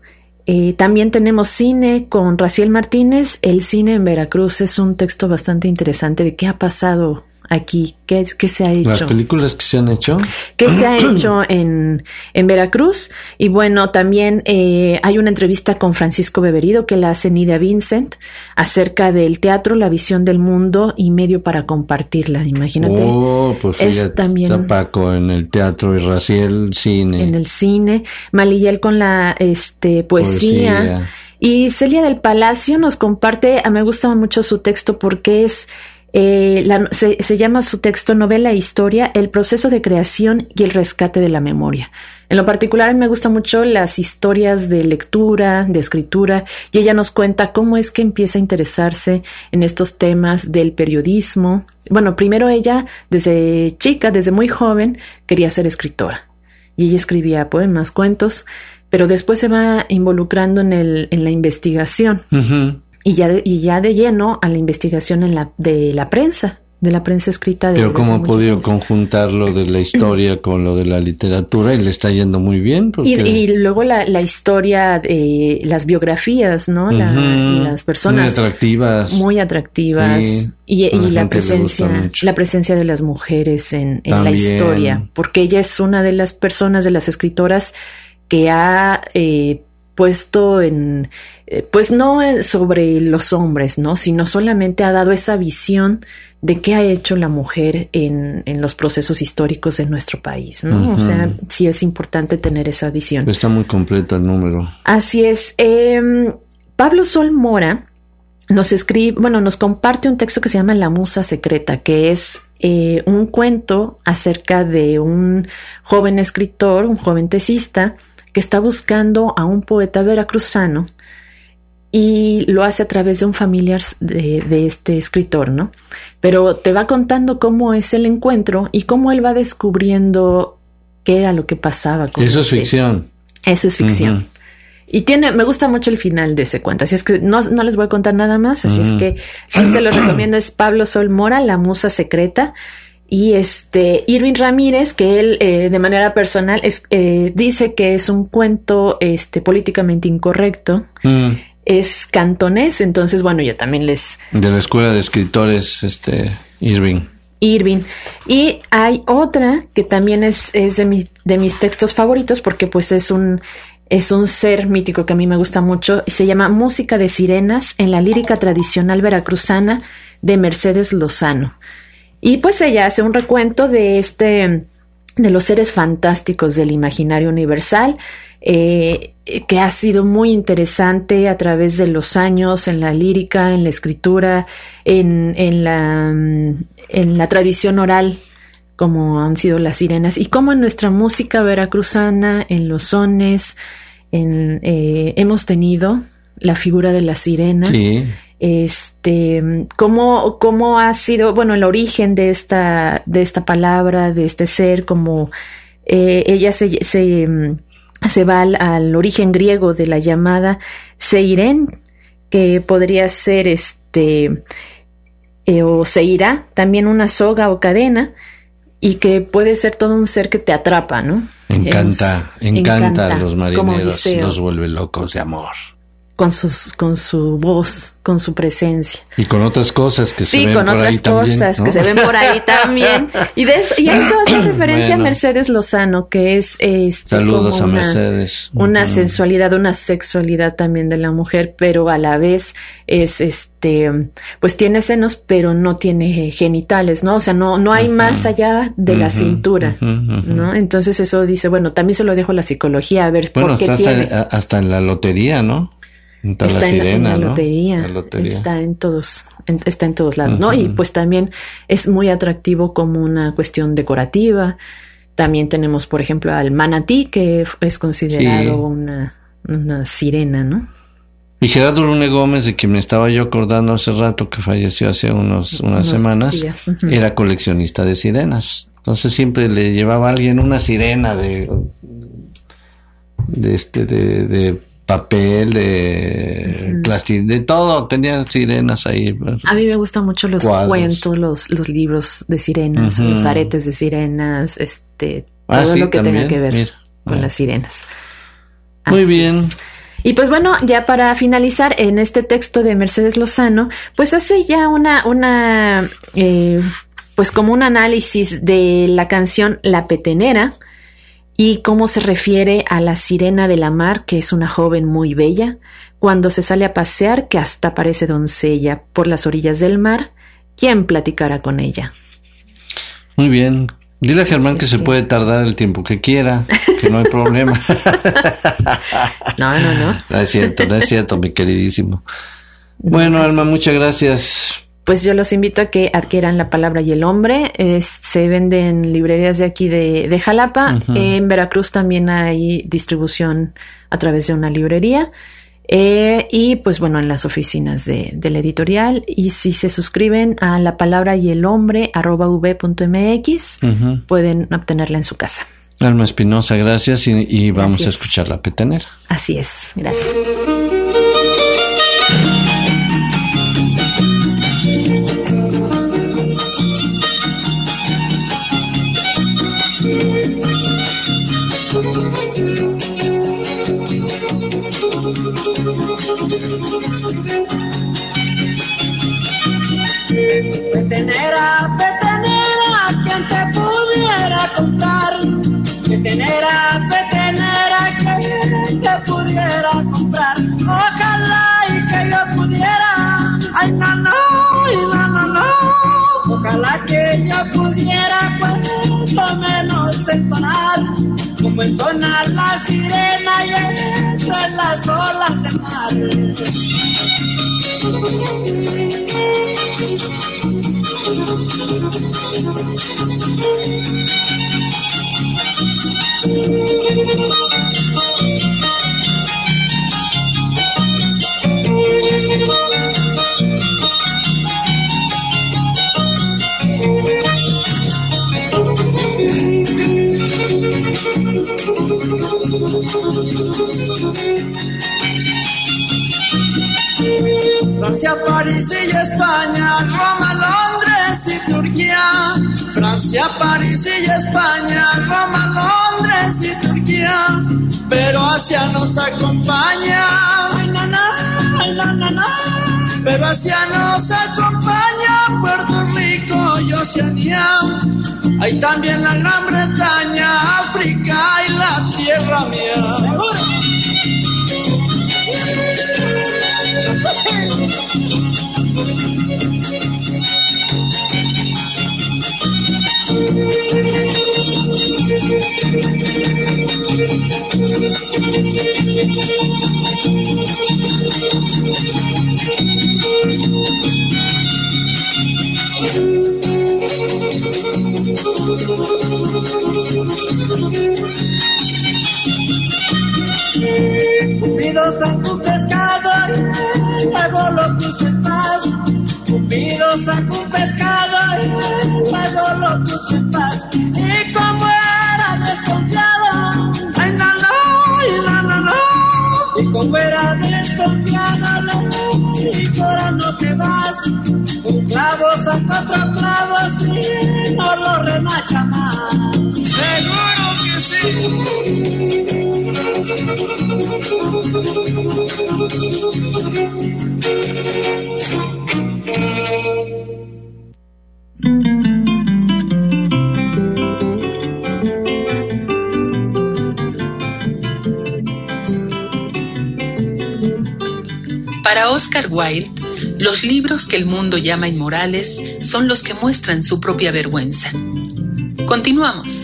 Eh, también tenemos cine con Raciel Martínez. El cine en Veracruz es un texto bastante interesante de qué ha pasado aquí, qué, qué se ha hecho. Las películas que se han hecho. ¿Qué se ha hecho en, en Veracruz? Y bueno, también eh, hay una entrevista con Francisco Beberido que la hace Nidia Vincent acerca del teatro, la visión del mundo y medio para compartirla. Imagínate. Oh, pues es también está Paco en el teatro y Raciel cine. En el cine. Malillel con la este poesía. poesía. Y Celia del Palacio nos comparte, a mí me gusta mucho su texto porque es Eh, la, se, se llama su texto Novela e Historia, el proceso de creación y el rescate de la memoria. En lo particular, a mí me gustan mucho las historias de lectura, de escritura, y ella nos cuenta cómo es que empieza a interesarse en estos temas del periodismo. Bueno, primero ella, desde chica, desde muy joven, quería ser escritora. Y ella escribía poemas, cuentos, pero después se va involucrando en, el, en la investigación. Uh-huh. Y ya, de, y ya de lleno a la investigación en la, de la prensa, de la prensa escrita. De, Pero cómo ha podido años. conjuntar lo de la historia con lo de la literatura y le está yendo muy bien. Porque... Y, y luego la, la historia, de las biografías, ¿no? La, uh-huh. Las personas. Muy atractivas. Muy atractivas. Sí, y y la, la presencia, la presencia de las mujeres en, en la historia. Porque ella es una de las personas, de las escritoras que ha eh, puesto en... pues no sobre los hombres, ¿no? Sino solamente ha dado esa visión de qué ha hecho la mujer en, en los procesos históricos de nuestro país, ¿no? Uh-huh. O sea, sí es importante tener esa visión. Está muy completo el número. Así es. Eh, Pablo Sol Mora nos escribe, bueno, nos comparte un texto que se llama La Musa Secreta, que es eh, un cuento acerca de un joven escritor, un joven tesista, que está buscando a un poeta veracruzano y lo hace a través de un familiar de, de este escritor, ¿no? Pero te va contando cómo es el encuentro y cómo él va descubriendo qué era lo que pasaba con Eso este. es ficción. Eso es ficción. Uh-huh. Y tiene, me gusta mucho el final de ese cuento, así es que no, no les voy a contar nada más, así uh-huh. es que sí se los recomiendo, es Pablo Sol Mora, La Musa Secreta. Y este Irving Ramírez, que él eh, de manera personal es, eh, dice que es un cuento este políticamente incorrecto. Mm. Es cantonés, entonces bueno, yo también les... De la Escuela de Escritores, este Irving. Irving. Y hay otra que también es, es de, mi, de mis textos favoritos porque pues es un, es un ser mítico que a mí me gusta mucho y se llama Música de Sirenas en la lírica tradicional veracruzana de Mercedes Lozano. Y pues ella hace un recuento de este, de los seres fantásticos del imaginario universal, eh, que ha sido muy interesante a través de los años en la lírica, en la escritura, en, en la, en la tradición oral, como han sido las sirenas, y como en nuestra música veracruzana, en los sones, en, eh, hemos tenido la figura de la sirena. Sí. Este, cómo, cómo ha sido, bueno, el origen de esta, de esta palabra, de este ser, como eh, ella se, se, se va al, al origen griego de la llamada Seiren, que podría ser este, eh, o Seirá, también una soga o cadena, y que puede ser todo un ser que te atrapa, ¿no? Encanta, es, encanta, encanta a los marineros, los vuelve locos de amor. Con, sus, con su voz, con su presencia. Y con otras cosas que sí, se ven por ahí también. Sí, con otras cosas, ¿no? Que se ven por ahí también. Y, de eso, y a eso hace referencia bueno. a Mercedes Lozano, que es este, Saludos como a una, Mercedes. una uh-huh. sensualidad, una sexualidad también de la mujer, pero a la vez es este, pues tiene senos, pero no tiene genitales, ¿no? O sea, no, no hay uh-huh. más allá de uh-huh. la cintura, uh-huh. ¿no? Entonces eso dice, bueno, también se lo dejo a la psicología, a ver bueno, por qué hasta, tiene. Hasta, hasta en la lotería, ¿no? Está, está la en, sirena, en la, ¿no? lotería, la lotería, está en todos, en, está en todos lados, uh-huh. ¿no? Y pues también es muy atractivo como una cuestión decorativa. También tenemos, por ejemplo, al manatí, que es considerado sí. una, una sirena, ¿no? Y Gerardo Lune Gómez, de quien me estaba yo acordando hace rato, que falleció hace unos, unas unos semanas, uh-huh. era coleccionista de sirenas. Entonces siempre le llevaba a alguien una sirena de, de este, de, de papel, de uh-huh. plástico, de todo, tenían sirenas ahí. A mí me gustan mucho los cuadros. cuentos, los, los libros de sirenas, uh-huh. los aretes de sirenas, este, ah, todo sí, lo que también, tenga que ver mira. con ah. las sirenas. Muy Así bien. Es. Y pues bueno, ya para finalizar, en este texto de Mercedes Lozano, pues hace ya una, una, eh, pues como un análisis de la canción La Petenera y cómo se refiere a la sirena de la mar, que es una joven muy bella, cuando se sale a pasear, que hasta parece doncella por las orillas del mar, ¿quién platicará con ella? Muy bien. Dile a Germán sí, que sí. se puede tardar el tiempo que quiera, que no hay problema. No, no, no. No es cierto, no es cierto, mi queridísimo. Bueno, no, Alma, muchas gracias. Pues yo los invito a que adquieran La Palabra y el Hombre. Es, se vende en librerías de aquí de, de Jalapa. Uh-huh. En Veracruz también hay distribución a través de una librería. Eh, y pues bueno, en las oficinas de, de la editorial. Y si se suscriben a La Palabra y el Hombre arroba v punto mx, uh-huh. pueden obtenerla en su casa. Alma Espinosa, gracias y, y vamos gracias. a escuchar La Petenera. Así es, gracias. Petenera, petenera, ¿quién te pudiera comprar? Petenera, petenera, ¿quién te pudiera comprar? Ojalá y que yo pudiera, ay no, no, ay, no, no, no. Ojalá que yo pudiera cuando menos entonar, como entona la sirena y entre las olas del mar. Francia, París y España, Roma, Londres y Turquía. Francia, París y España, Roma, Londres y Turquía. Pero Asia nos acompaña. Ay, na, na, ay, na, na, na. Pero Asia nos acompaña, Puerto Rico y Oceanía. Hay también la Gran Bretaña, África y la tierra mía. Cupido sacó un pescado y luego lo puso en paz. Cupido sacó un pescado y luego lo puso en paz. Y como era desconfiado, ay no, no, ay no, no, no. Y como era desconfiado, le dijo ahora no te vas. Un clavo saca otro clavo si no lo remacha más. Seguro que sí. Para Oscar Wilde, los libros que el mundo llama inmorales son los que muestran su propia vergüenza. Continuamos.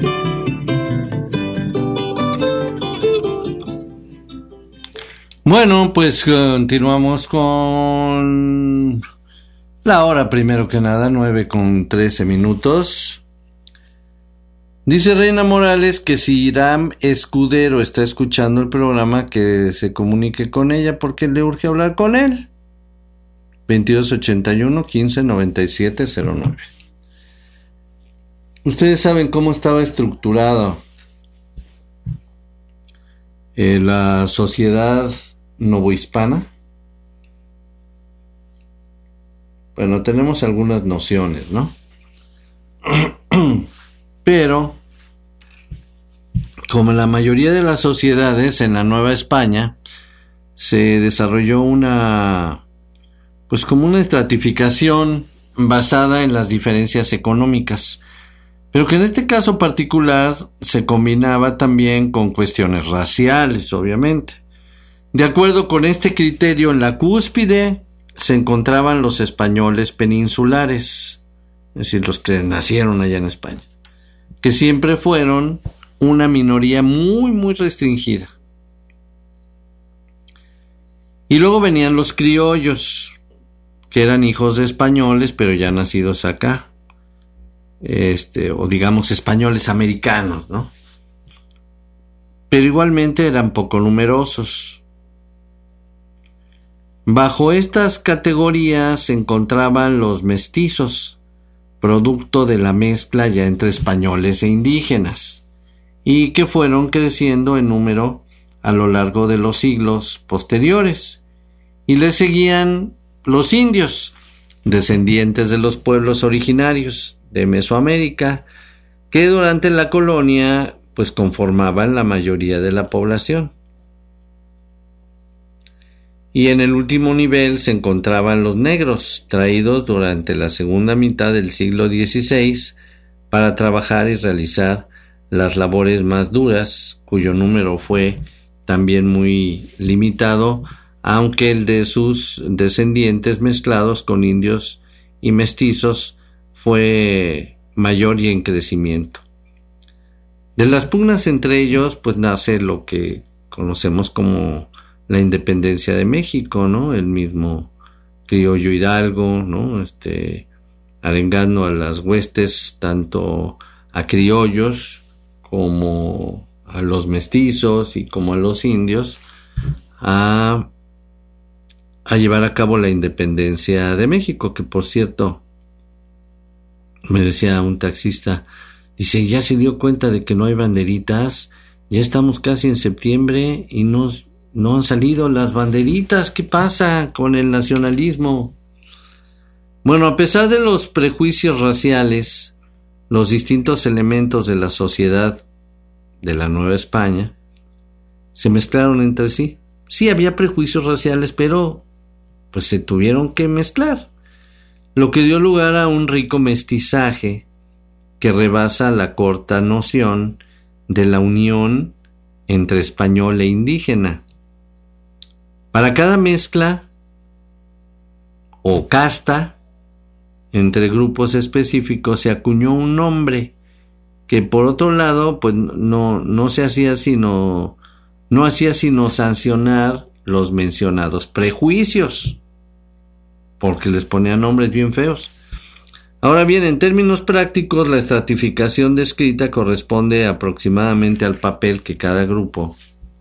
Bueno, pues continuamos con la hora, primero que nada, nueve con trece minutos. Dice Reina Morales que si Irán Escudero está escuchando el programa, que se comunique con ella porque le urge hablar con él. veintidós ochenta y uno, quince noventa y siete cero nueve. Ustedes saben cómo estaba estructurado eh, la sociedad novohispana. Bueno, tenemos algunas nociones, ¿no? Pero, como en la mayoría de las sociedades en la Nueva España, se desarrolló una, pues como una estratificación basada en las diferencias económicas, pero que en este caso particular se combinaba también con cuestiones raciales, obviamente. De acuerdo con este criterio, en la cúspide se encontraban los españoles peninsulares, es decir, los que nacieron allá en España, que siempre fueron una minoría muy, muy restringida. Y luego venían los criollos, que eran hijos de españoles, pero ya nacidos acá, este, o digamos españoles americanos, ¿no? Pero igualmente eran poco numerosos. Bajo estas categorías se encontraban los mestizos, producto de la mezcla ya entre españoles e indígenas, y que fueron creciendo en número a lo largo de los siglos posteriores, y le seguían los indios, descendientes de los pueblos originarios de Mesoamérica, que durante la colonia pues conformaban la mayoría de la población. Y en el último nivel se encontraban los negros, traídos durante la segunda mitad del siglo dieciséis para trabajar y realizar las labores más duras, cuyo número fue también muy limitado, aunque el de sus descendientes mezclados con indios y mestizos fue mayor y en crecimiento. De las pugnas entre ellos, pues nace lo que conocemos como la independencia de México, ¿no? El mismo criollo Hidalgo, ¿no? Este, arengando a las huestes, tanto a criollos como a los mestizos y como a los indios, a, a llevar a cabo la independencia de México, que por cierto, me decía un taxista, dice, ya se dio cuenta de que no hay banderitas, ya estamos casi en septiembre y no, no han salido las banderitas, ¿qué pasa con el nacionalismo? Bueno, a pesar de los prejuicios raciales, los distintos elementos de la sociedad de la Nueva España se mezclaron entre sí. Sí había prejuicios raciales, pero pues se tuvieron que mezclar, lo que dio lugar a un rico mestizaje que rebasa la corta noción de la unión entre español e indígena. Para cada mezcla o casta entre grupos específicos se acuñó un nombre que por otro lado pues no, no se hacía sino no hacía sino sancionar los mencionados prejuicios, porque les ponían nombres bien feos. Ahora bien, en términos prácticos, la estratificación descrita corresponde aproximadamente al papel que cada grupo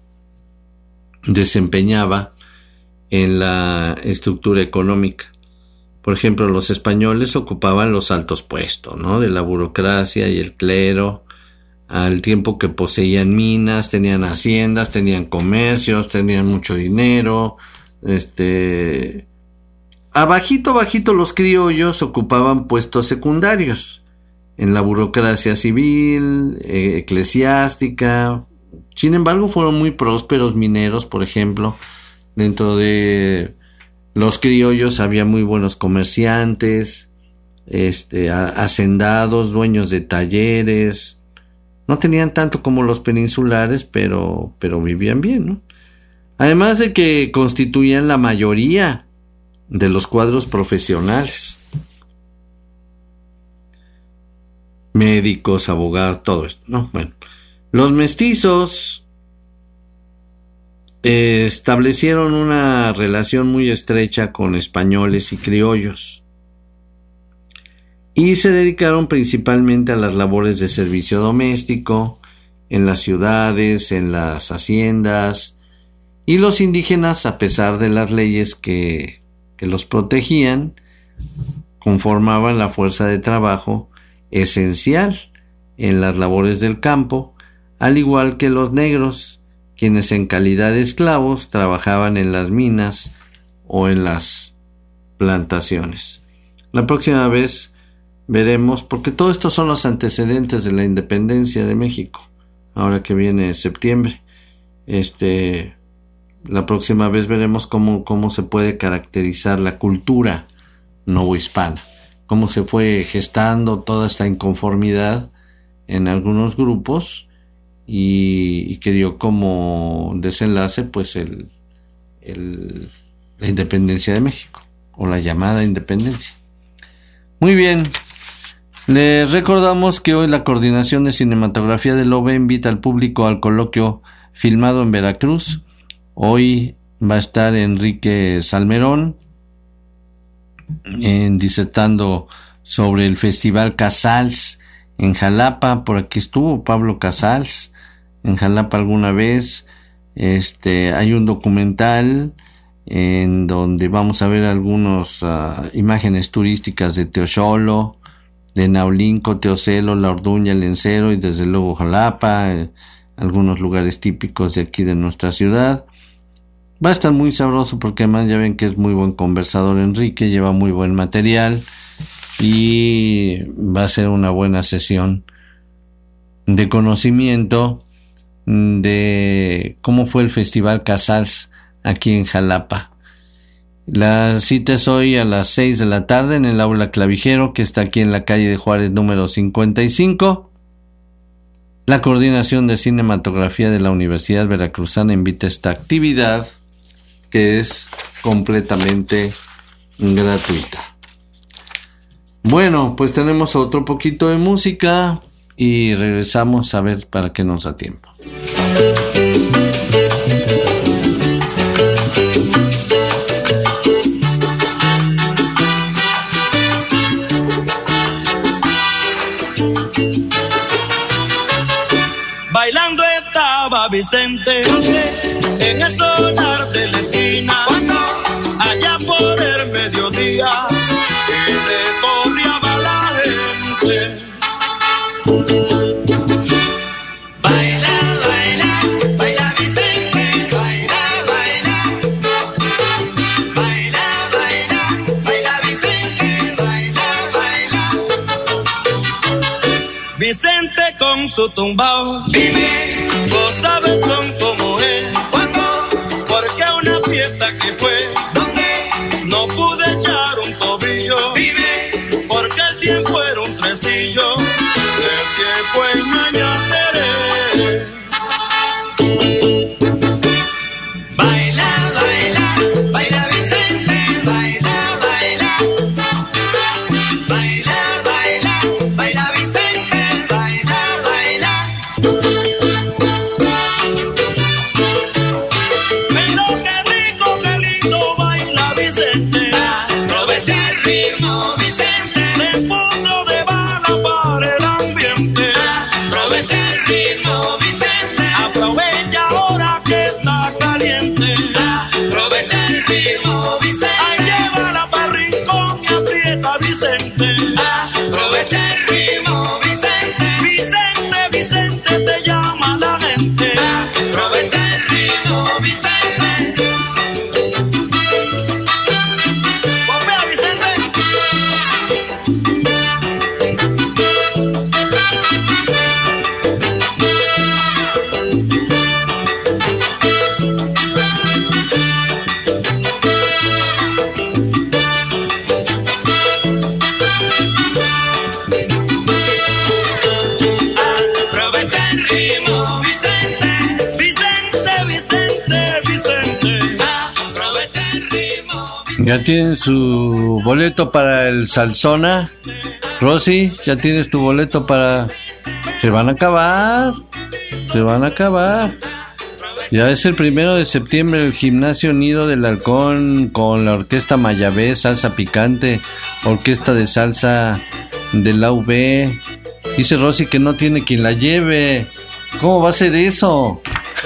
desempeñaba en la estructura económica. Por ejemplo, los españoles ocupaban los altos puestos, ¿no?, de la burocracia y el clero, al tiempo que poseían minas, tenían haciendas, tenían comercios, tenían mucho dinero. Este, abajito, bajito los criollos ocupaban puestos secundarios en la burocracia civil, eh, eclesiástica. Sin embargo, fueron muy prósperos mineros, por ejemplo. Dentro de los criollos había muy buenos comerciantes, este, hacendados, dueños de talleres. No tenían tanto como los peninsulares, pero, pero vivían bien, ¿no? Además de que constituían la mayoría de los cuadros profesionales. Médicos, abogados, todo esto, ¿no? Bueno, los mestizos eh, establecieron una relación muy estrecha con españoles y criollos y se dedicaron principalmente a las labores de servicio doméstico en las ciudades, en las haciendas, y los indígenas, a pesar de las leyes que, que los protegían, conformaban la fuerza de trabajo esencial en las labores del campo, al igual que los negros, quienes en calidad de esclavos trabajaban en las minas o en las plantaciones. La próxima vez veremos, porque todo esto son los antecedentes de la independencia de México, ahora que viene septiembre. Este, la próxima vez veremos cómo, cómo se puede caracterizar la cultura novohispana, cómo se fue gestando toda esta inconformidad en algunos grupos y, y que dio como desenlace pues el, el, la independencia de México, o la llamada independencia. Muy bien, les recordamos que hoy la Coordinación de Cinematografía del O V E invita al público al coloquio filmado en Veracruz. Hoy va a estar Enrique Salmerón en, disertando sobre el Festival Casals en Jalapa. Por aquí estuvo Pablo Casals en Jalapa alguna vez. Este, hay un documental en donde vamos a ver algunas uh, imágenes turísticas de Teoxolo, de Naulinco, Teocelo, La Orduña, El Encero y desde luego Jalapa, eh, algunos lugares típicos de aquí de nuestra ciudad. Va a estar muy sabroso porque además ya ven que es muy buen conversador Enrique, lleva muy buen material y va a ser una buena sesión de conocimiento de cómo fue el Festival Casals aquí en Jalapa. La cita es hoy a las seis de la tarde en el Aula Clavijero, que está aquí en la calle de Juárez número cincuenta y cinco. La Coordinación de Cinematografía de la Universidad Veracruzana invita a esta actividad, que es completamente gratuita. Bueno, pues tenemos otro poquito de música y regresamos a ver para qué nos da tiempo. Bailando estaba Vicente en el solar de la esquina, allá por el mediodía, y le corriaba la gente. Baila, baila, baila Vicente, baila, baila. Baila, baila, baila Vicente, baila, baila. Vicente con su tumbao, dime, vos sabes son como él. ¿Cuándo? Porque una fiesta que fue, ¿dónde? No pude echar un tobillo, dime, porque el tiempo era un tresillo, el tiempo es mañanero. Baila, baila, baila Vicente, baila, baila. Baila, baila, baila Vicente, baila, baila. Pero qué rico, qué lindo baila Vicente. Aprovecha el ritmo Vicente, se puso de bala para el ambiente. Aprovecha el ritmo Vicente, aprovecha ahora que está caliente. Aprovecha el ritmo Vicente, ay, llévala para el rincón y aprieta Vicente. Aprovecha el ritmo Vicente, Vicente, Vicente te llama la gente. Aprovecha el ritmo Vicente. Popea Vicente. Aprovecha el ritmo Vicente, Vicente, Vicente, Vicente. Aprovecha el ritmo Vicente. ¿Ya tienen su boleto para el Salsona? Rosy, ¿ya tienes tu boleto para...? Se van a acabar, se van a acabar. Ya es el primero de septiembre el Gimnasio Nido del Halcón con la Orquesta Mayabé, Salsa Picante, Orquesta de Salsa de la U B. Dice Rosy que no tiene quien la lleve. ¿Cómo va a ser eso?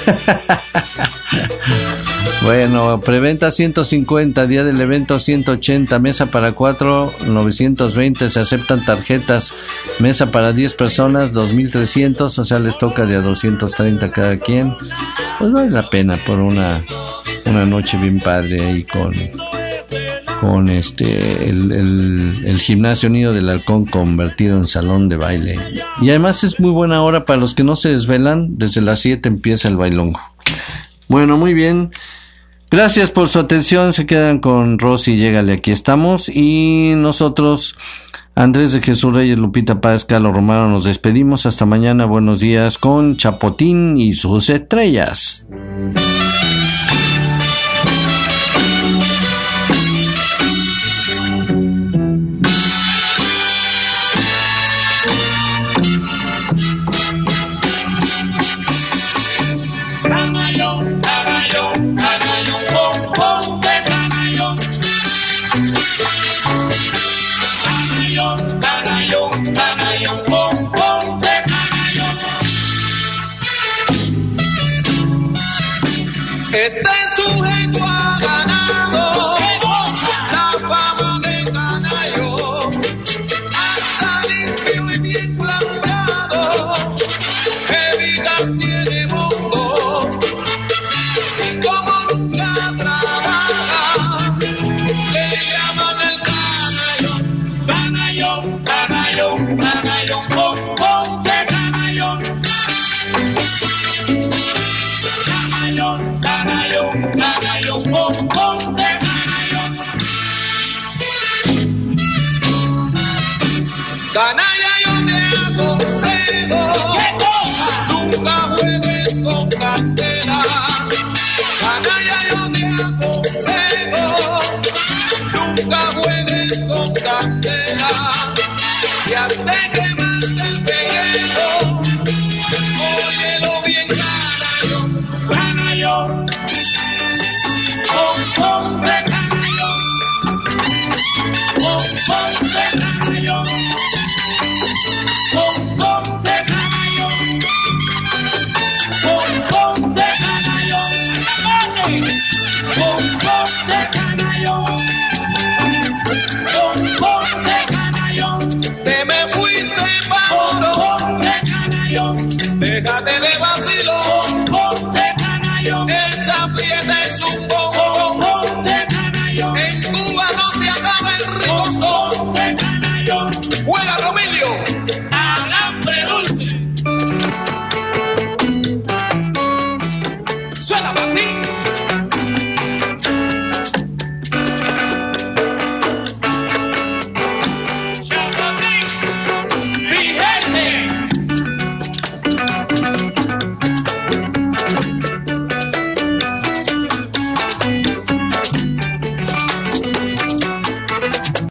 Bueno, preventa ciento cincuenta, día del evento ciento ochenta, mesa para cuatro, novecientos veinte, se aceptan tarjetas, mesa para diez personas, dos mil trescientos, o sea, les toca de a doscientos treinta cada quien. Pues vale la pena por una, una noche bien padre ahí con, con este, el, el, el Gimnasio Nido del Halcón convertido en salón de baile. Y además es muy buena hora para los que no se desvelan, desde las siete empieza el bailongo. Bueno, muy bien. Gracias por su atención. Se quedan con Rosy, llégale, aquí estamos. Y nosotros, Andrés de Jesús Reyes, Lupita Páez, Carlos Romano, nos despedimos. Hasta mañana. Buenos días con Chapotín y sus estrellas. Canallón, canallón, canallón, pon, ponte canallón. Canallón, canallón, canallón, pon, ponte canallón. Este sujeto ha ganado la fama de canallón. Hasta limpio y bien plantado, que vidas tiene mundo. Y como nunca trabaja, le llaman el canallón. Canallón, canallón, canallón, pon, ponte canallón. Canallón, canallón, canallón, pon, ponte canallón. Canalla.